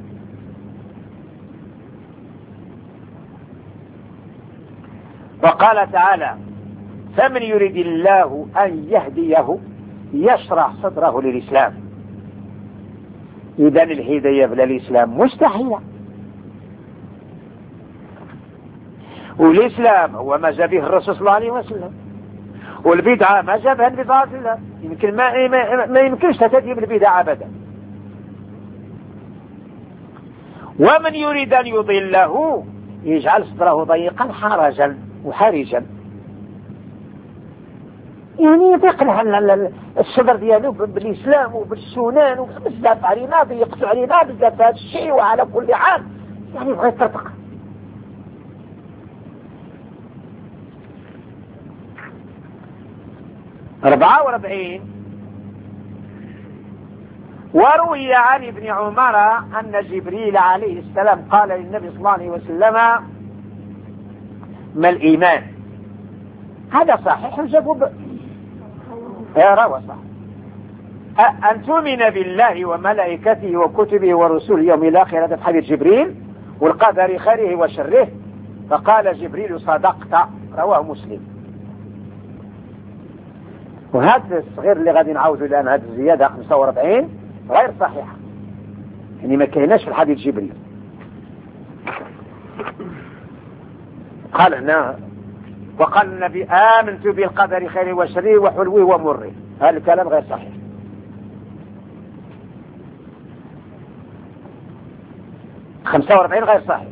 وقال تعالى فمن يريد الله أن يهديه يشرح صدره للإسلام. إذن الهداية بلا الإسلام مستحيلة. والإسلام هو ما جاء به الرسول صلى الله عليه وسلم، والبدعة ما جاء بها البدعة الله. يمكن ما, ما, ما يمكنش تهدي بالبدعة أبدا. ومن يريد أن يضله يجعل صدره ضيقا حرجا وحرجا، يعني يضيق الصدر ديالو بالإسلام وبالسنان وبزاف علينا بيقطع علينا بزاف هذا الشيء. وعلى كل حال يعني يبغى يطرطق. أربعة وأربعين وروي عن ابن عمر أن جبريل عليه السلام قال للنبي صلى الله عليه وسلم ما الإيمان؟ هذا صحيح جابوا روى صح أن تؤمن بالله وملائكته وكتبه ورسوله يوم الآخر. هذا في حديث جبريل، والقدر خيره وشره. فقال جبريل صدقت، رواه مسلم. وهذا الصغير اللي غادي نعاودوا الآن هذه الزيادة خمسة وأربعين غير صحيحة، يعني ما كايناش في الحديث جبريل. قال هنا وقال النبي آمنت بالقدر خيره وشره وحلوه ومره. هذا الكلام غير صحيح. خمسة وأربعين غير صحيح.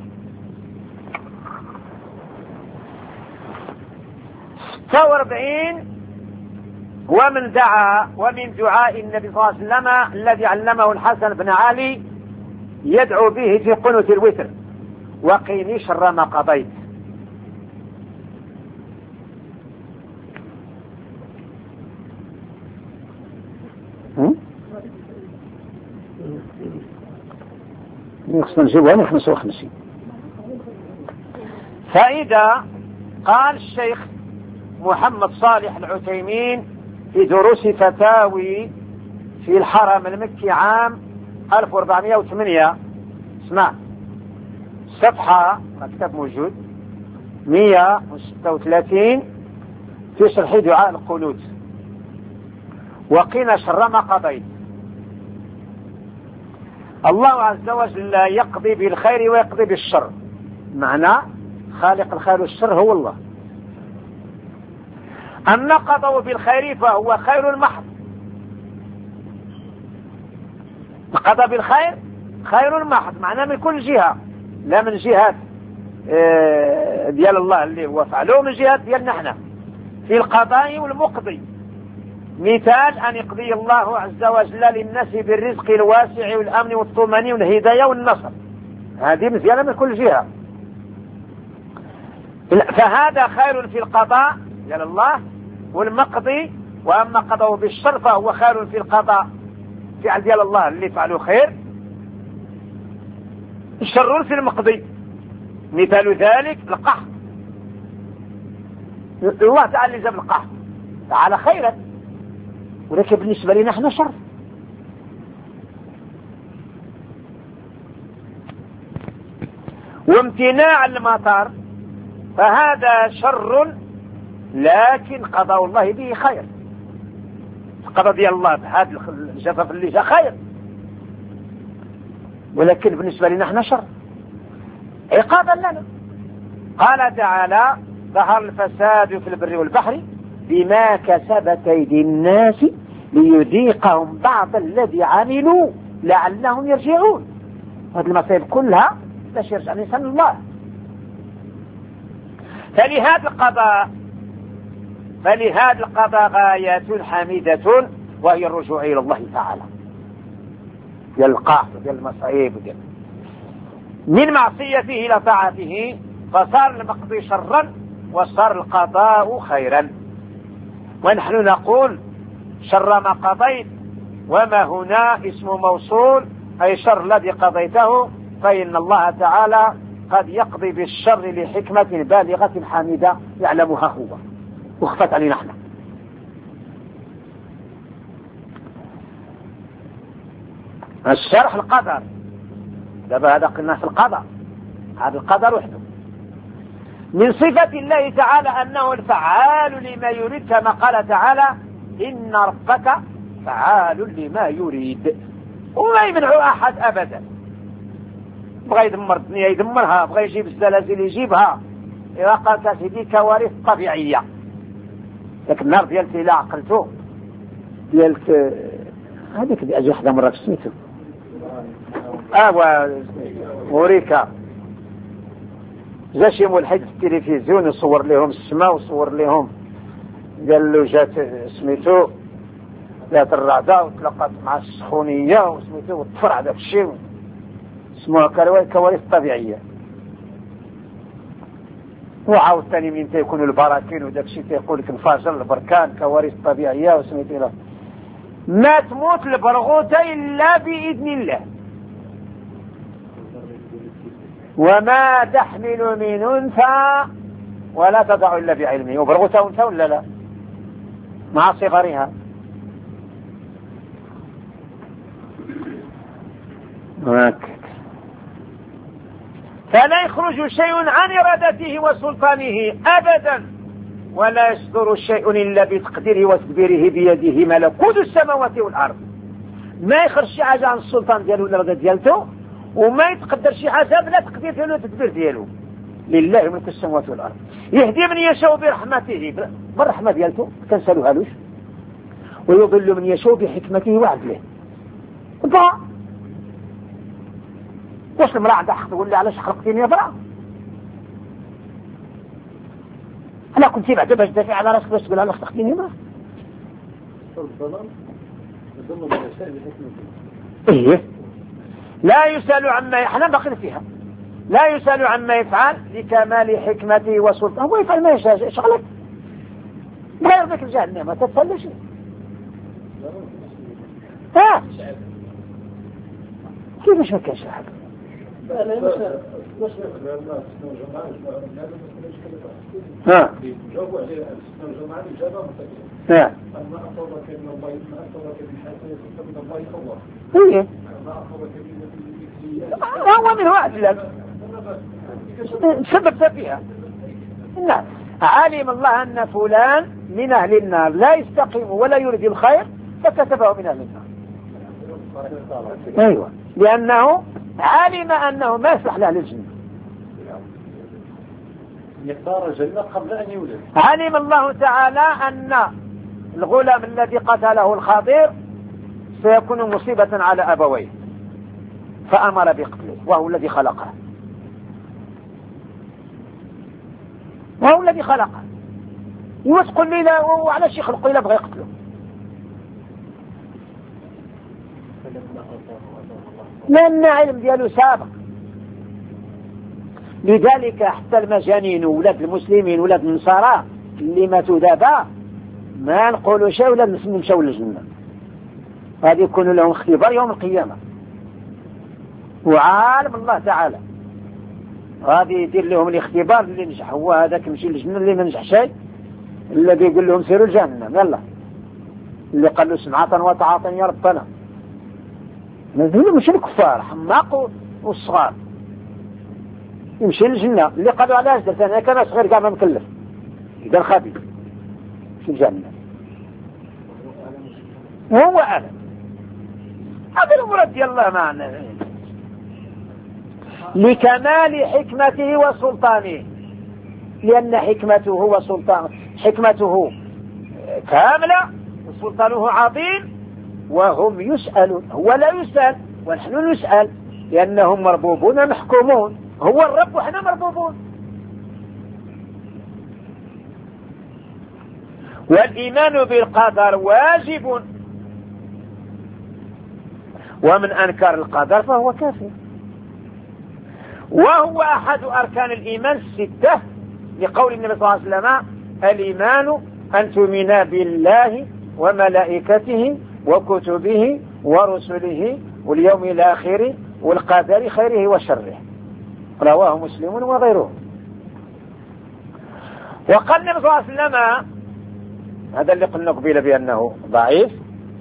ستة وأربعين ومن دعا ومن دعاء النبي صلى الله عليه وسلم الذي علمه الحسن بن علي يدعو به في قنوت الوتر: وقيني شر ما قضيت. نقصد نجيبها من خمسة وخمسين. فإذا قال الشيخ محمد صالح العثيمين في دروس فتاوي في الحرم المكي عام ألف وأربعمائة وثمانية، اسمع صفحة كتاب موجود مئة وستة وثلاثين في شرح دعاء القنوت: وقنا شر ما قضيت. الله عز وجل لا يقضي بالخير ويقضي بالشر، معنى خالق الخير والشر هو الله. أما قضوا بالخير فهو خير المحض. قضى بالخير خير المحض، معناه من كل جهة، لا من جهة ديال الله اللي هو فعله، من جهة ديالنا احنا في القضاء والمقضي. مثال أن يقضي الله عز وجل للناس بالرزق الواسع والأمن والطمأنينة والهداية والنصر، هذه مزيانة من كل جهة. فهذا خير في القضاء ديال الله والمقضي. وأما قضوا بالشر فهو خير في القضاء فعل ديال الله اللي فعله خير، الشر في المقضي. مثال ذلك القحط، الله تعالى اللي جاب القحط تعالى خيرا، ولكن بالنسبة لنا احنا شر. وامتناع المطر فهذا شر، لكن قضاء الله به خير. القضاء ديال الله بهذا الجفاف اللي جاء خير، ولكن بالنسبة لنا احنا شر عقابا لنا. قال تعالى: ظهر الفساد في البر والبحر بما كسبت أيدي الناس ليذيقهم بعض الذي عملوا لعلهم يرجعون. هذه المصائب كلها باش يرجع الإنسان الله. فلهذا القضاء فلهذا القضاء غايات حميدة، وهي الرجوع إلى الله تعالى ديال القحط ديال المصائب ديال من معصيته إلى طاعته، فصار المقضي شرا وصار القضاء خيرا. ونحن نقول شر ما قضيت، وما هنا اسم موصول أي شر الذي قضيته، فإن الله تعالى قد يقضي بالشر لحكمة بالغة حميدة يعلمها هو وخفت علينا احنا. الشرح القدر دابا هذا قلنا في القدر، هذا القدر وحده. من صفة الله تعالى أنه الفعال لما يريد، كما قال تعالى: إن ربك فعال لما يريد. وما يمنع أحد أبدا. بغى يدمر الدنيا يدمرها، بغى يجيب الزلازل يجيبها. إذا قالت سيدي كوارث طبيعية، لكن النار ديالك إلا عقلته ديالك هذيك دي أجي واحدة مرة سميتو آه موريكا جا شي ملحد في التلفزيون يصور لهم السماء وصور لهم، قال له جات سميتو جات الرعدة وتلقات مع السخونية وسميتو وتفرع داك الشيء، اسمها كوارث طبيعية. وعاود ثاني من تيكونوا البراكين وداك الشيء تيقول لك انفجر البركان كوارث طبيعية وسميتو له. ما تموت البرغوثة إلا بإذن الله، وما تحمل من أنثى ولا تضع إلا بعلمه. وبرغوثة أنثى ولا لا مع صغرها. فلا يخرج شيء عن إرادته وسلطانه أبدا، ولا يصدر شيء إلا بتقديره وتدبيره بيده ملكوت السماوات والأرض. ما يخرج شي حاجة عن السلطان ديالو الإرادة ديالته، وما يتقدر شي حاجة بلا تقدير ديالو وتدبير ديالو. لله ملك السماوات والأرض، يهدي من يشاء برحمته، بالرحمة ديالته كنسالوها لوش، ويضل من يشاء بحكمته وعدله. ضاع. واش المرأة عندها حق تقول لي علاش خلقتيني يا برا؟ أنا كنت بعد باش تدافع على راسك باش تقول علاش خلقتيني برا؟ إيه لا يسأل عما احنا باقين فيها، لا يسأل عما يفعل لكمال حكمته وسلطانه، هو يفعل ما يشاء. ايش غلط؟ غير ذاك الجهنم ما تتسلى شيء. ها كيف مش مكانش حاجة؟ ها ها ايه هو من هو أجلل سبب فيها. نعم علم الله أن فلان من أهل النار لا يستقيم ولا يريد الخير فكتبه من أهل النار. أيوة لأنه علم أنه ما يصلح له للجنة،
يختار الجنة قبل أن يولد.
علم الله تعالى أن الغلام الذي قتله الخضير سيكون مصيبة على أبويه فأمر بقتله، وهو الذي خلقه، وهو الذي خلقه. وتقول لي لا وعلاش يخلقه إلا بغى يقتله؟ لأن علم دياله سابق. لذلك حتى المجانين ولاد المسلمين ولاد النصارى اللي ماتوا دابا ما نقولوا شيء ولا نمشوا للجنة، هذه يكون لهم اختبار يوم القيامة. وعالم الله تعالى غادي يدير لهم الاختبار، اللي نجح هو هذاك يمشي للجنة، اللي ما نجح شيء الذي يقول لهم سيروا الجنة يلا، اللي قال له سمعة وطاعة يا ربنا. هذول مش الكفار حماق والصغار يمشي للجنة، اللي قالوا علاش درت انا كان صغير كاع ما مكلف اذا خابي في الجنة وهو أعلم. هذا الأمور ديال الله معنا لكمال حكمته وسلطانه، لأن حكمته وسلطانه حكمته كاملة وسلطانه عظيم، وهم يسألون هو لا يسأل ونحن نسأل، لأنهم مربوبون محكومون، هو الرب وحنا مربوبون. والإيمان بالقدر واجب، ومن أنكر القدر فهو كافر، وهو أحد أركان الإيمان الستة، لقول النبي صلى الله عليه وسلم الإيمان أن تؤمن بالله وملائكته وكتبه ورسله واليوم الآخر والقدر خيره وشره، رواه مسلم وغيره. وقال النبي صلى الله عليه وسلم هذا اللي قلنا قبيل بأنه ضعيف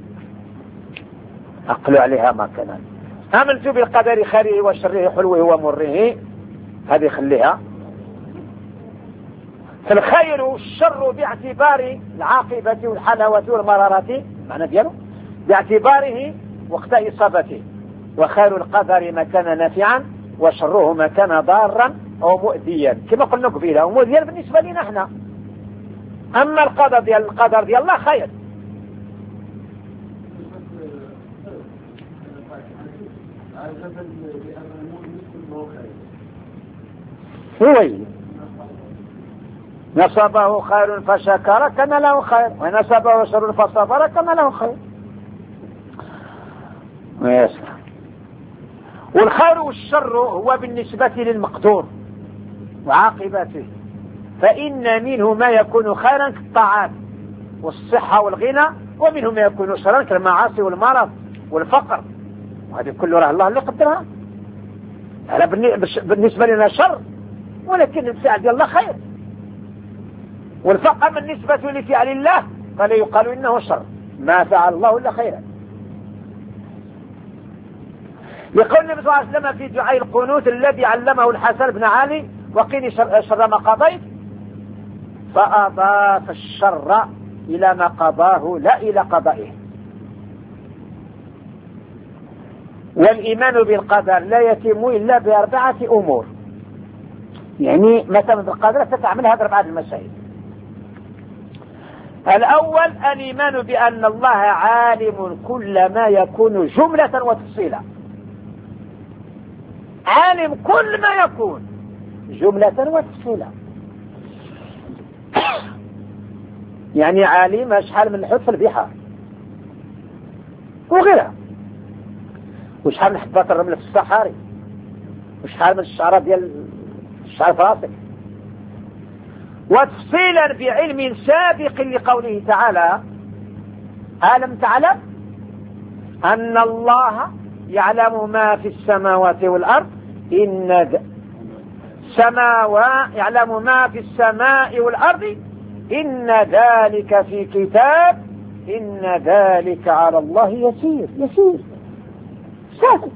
أقلوا عليها ما كان، آمنت بالقدر خيره وشره حلوه ومره، هذه خليها. فالخير والشر باعتبار العاقبة والحلاوة والمرارة معنى دياله باعتباره وقت إصابته، وخير القدر ما كان نافعا وشره ما كان ضارا أو مؤذيا كما قلنا قبيله، ومؤذيا بالنسبة لنا احنا. أما القدر ديال القدر ديال الله خير. هو نصبه خير فشكر كان له خير، ونصبه شر فصبر كان له خير. ويسلم. والخير والشر هو بالنسبة للمقدور وعاقبته، فإن منه ما يكون خيرا كالطاعات والصحة والغنى ومنهم ما يكون شرا كالمعاصي والمرض والفقر، وهذه كله راه الله اللي قدرها. هذا بالنسبة لنا شر، ولكن الفعل ديال الله خير. والفقر بالنسبة لفعل الله فلا يقال إنه شر، ما فعل الله إلا خيرا. يقول النبي صلى الله عليه وسلم في دعاء القنوت الذي علمه الحسن بن علي: وقيني شر ما قضيت، فأضاف الشر إلى ما قضاه لا إلى قضائه. والإيمان بالقدر لا يتم إلا بأربعة أمور، يعني مثلا بالقدر ستعمل هذه أربعة المسائل. الأول الإيمان بأن الله عالم كل ما يكون جملة وتفصيلا، عالم كل ما يكون جملة وتفصيلا. يعني عالم شحال من الحوت في البحار وغيرها، وشحال من حبات الرمل في الصحاري، وشحال من الشعرات ديال الشعر في راسك، وتفصيلا بعلم سابق لقوله تعالى: ألم تعلم أن الله يعلم ما في السماوات والأرض إن سماوات يعلم ما في السماء والأرض إن ذلك في كتاب إن ذلك على الله يسير. يسير سهل.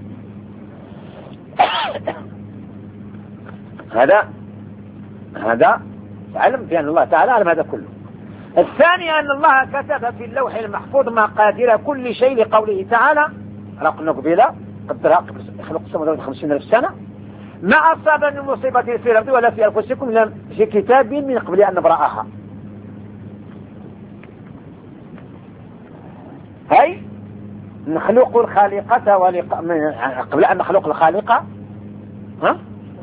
هذا هذا علم بأن الله تعالى علم هذا كله. الثاني أن الله كتب في اللوح المحفوظ مقادير كل شيء لقوله تعالى: خلقنا قبيلة قدرها خلق السماوات خمسين ألف سنة ما أصاب من مصيبة في الأرض ولا في أنفسكم إلا في كتاب من قبل أن نبرأها. هاي نخلق الخالقة ولق... قبل أن نخلق الخالقة ها؟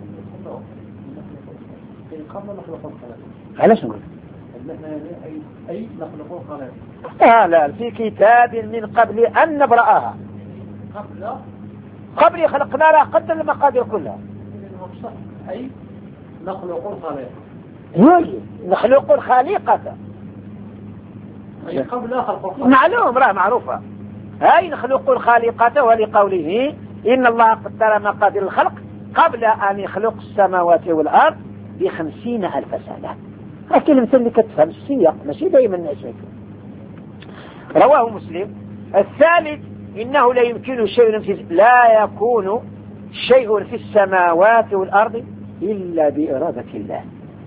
قبل نخلق الخالق.
علاش نقول؟
أي نخلق الخالق.
آه لا، في كتاب من قبل أن نبرأها.
قبل
قبل خلقنا لا قدر المقادير كلها.
أي نخلق الخالق.
يوجي نخلق الخالقة.
أي قبل خلق الخالق.
معلوم راه معروفة. هاي نخلق الخالقة ولقوله إن الله قدر مقادير الخلق قبل أن يخلق السماوات والأرض بخمسين ألف سنة. ها كلمة اللي كتفهم السياق ماشي دائما الناس يفهم. رواه مسلم. الثالث إنه لا يمكن شيء في لا يكون شيء في السماوات والأرض إلا بإرادة الله.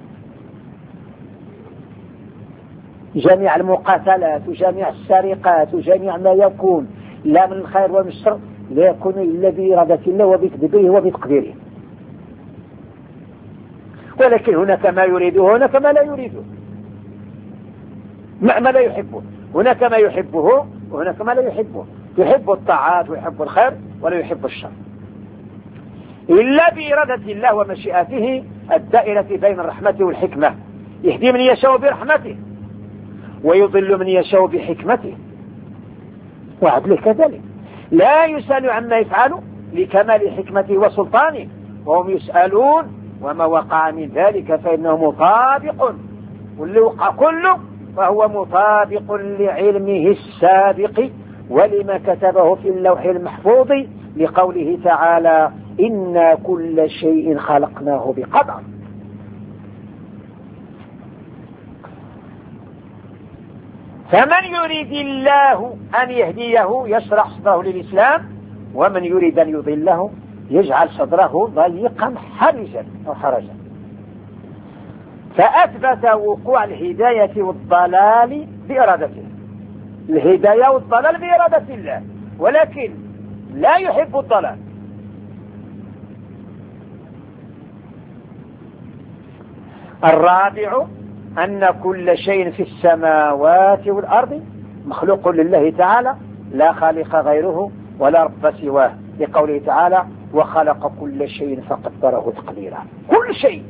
جميع المقاتلات وجميع السرقات وجميع ما يكون لا من الخير ومن الشر لا يكون إلا بإرادة الله وبتدبيره وبتقديره. ولكن هناك ما يريده هناك ما لا يريده، ما لا يحبه. هناك ما يحبه وهناك ما لا يحبه. يحب الطاعات ويحب الخير ولا يحب الشر إلا بإرادة الله ومشيئته الدائرة بين الرحمة والحكمة. يهدي من يشاء برحمته ويضل من يشاء بحكمته وعدله كذلك. لا يسأل عما يفعل لكمال حكمته وسلطانه وهم يسألون وما وقع من ذلك فإنه مطابق، واللي وقع كله فهو مطابق لعلمه السابق ولما كتبه في اللوح المحفوظ لقوله تعالى: إنا كل شيء خلقناه بقدر. فمن يريد الله أن يهديه يشرح صدره للإسلام، ومن يريد أن يضله يجعل صدره ضيقا حرجا أو حرجا. فأثبت وقوع الهداية والضلال بإرادته. الهداية والضلال بإرادة الله، ولكن لا يحب الضلال. الرابع أن كل شيء في السماوات والأرض مخلوق لله تعالى لا خالق غيره ولا رب سواه، لقوله تعالى: وخلق كل شيء فقدره تقديرا. كل شيء.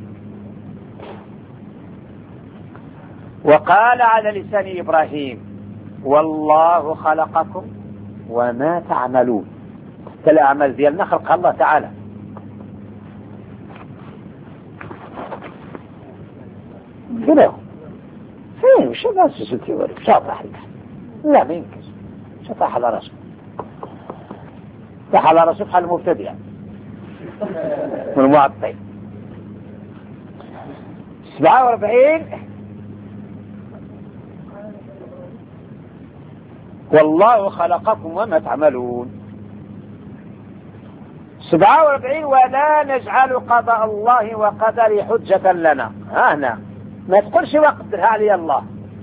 وقال على لسان إبراهيم: والله خلقكم وما تعملون. الأعمال ديالنا خلق الله تعالى. كده فين وش الناس سلتي ورد شاطح لا ما يمكنش. شطح على راسه طاح على راسه بحال المبتدع والمعطل. سبعة واربعين والله خلقكم وما تعملون. سبعة واربعين ولا نجعل قضاء الله وقدر حجة لنا. هنا ما تقولش وقدرها علي الله.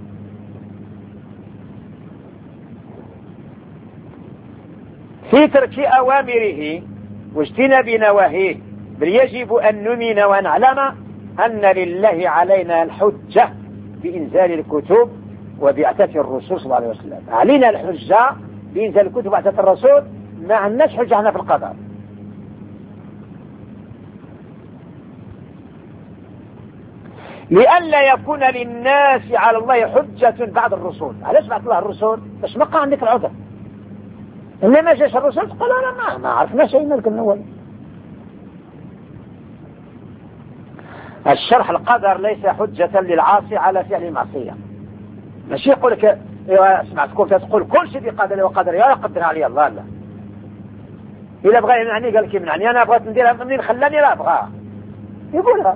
في ترك أوامره واجتناب نواهيه، بل يجب أن نؤمن ونعلم أن لله علينا الحجة بإنزال الكتب وبعثة الرسول صلى الله عليه وسلم. علينا الحجة بإنزال الكتب وبعثة الرسول، ما عندناش حجة هنا في القدر. لئلا يكون للناس على الله حجة بعد الرسول. علاش بعث الله الرسول؟ باش ما بقى عندك العذر. إنما جاش الرسول تقول أنا ما, ما عرفنا شيء من الأول. الشرح القدر ليس حجة للعاصي على فعل المعصية. ماشي يقول لك اسمع تقول تقول كل شيء بقدر وقدر يا يقدر علي الله. لا إذا بغى يمنعني قال لك يمنعني أنا بغيت نديرها منين خلاني لا أبغاها يقولها.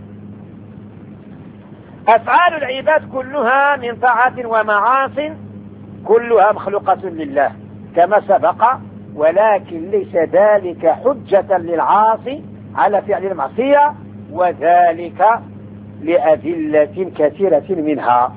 أفعال العباد كلها من طاعات ومعاص كلها مخلوقة لله كما سبق، ولكن ليس ذلك حجة للعاصي على فعل المعصية، وذلك لأدلة كثيرة منها.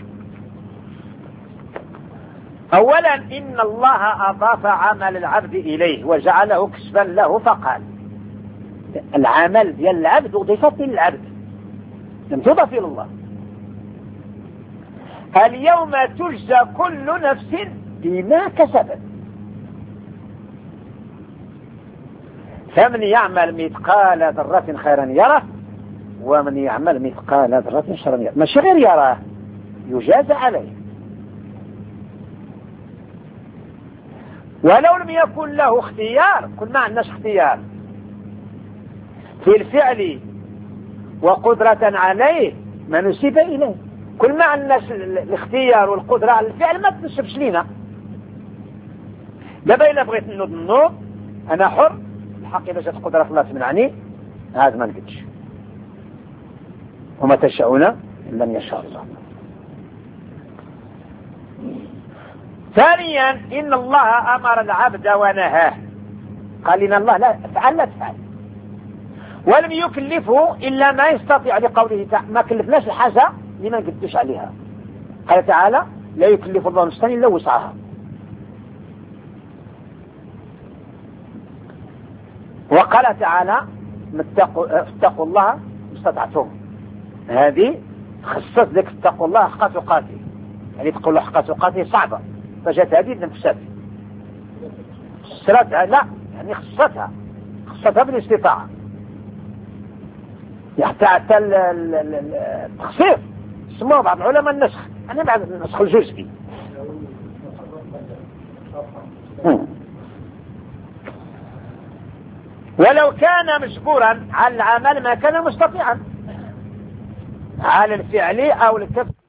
أولا إن الله أضاف عمل العبد إليه وجعله كسبا له، فقال العمل ديال العبد أضيفت للعبد لم تضف إلى الله. اليوم تجزى كل نفس بما كسبت، فمن يعمل مثقال ذرة خيرا يره ومن يعمل مثقال ذرة شرا يره. ماشي غير يراه، يجازى عليه. ولو لم يكن له اختيار، كل ما عندناش اختيار في الفعل وقدرة عليه ما نسيب إليه. كل ما عندناش الاختيار والقدرة على الفعل ما تنسبش لينا. دابا إلا بغيت نوض النوض أنا حر، الحق إذا جات قدرة الله تمنعني هذا ما نقدش. وما تشاءون إلا أن يشاء الله. ثانيا إن الله أمر العبد ونهاه، قال لنا الله لا افعل لا تفعل، ولم يكلفه إلا ما يستطيع، لقوله تعالى ما كلفناش الحاجة اللي ما نقدش عليها. قال تعالى لا يكلف الله نفسا إلا وسعها. وقال تعالى اتقوا الله ما استطعتم، هذه خصص لك اتقوا الله حق تقاته، يعني تقول له حق تقاته صعبة، فجاءت هذه النفسات خصتها لا يعني خصتها خصتها بالاستطاعة، حتى حتى التخصيص سموه بعض العلماء النسخ، يعني بعد النسخ الجزئي. ولو كان مجبورا على العمل ما كان مستطيعا على الفعل أو الكسب.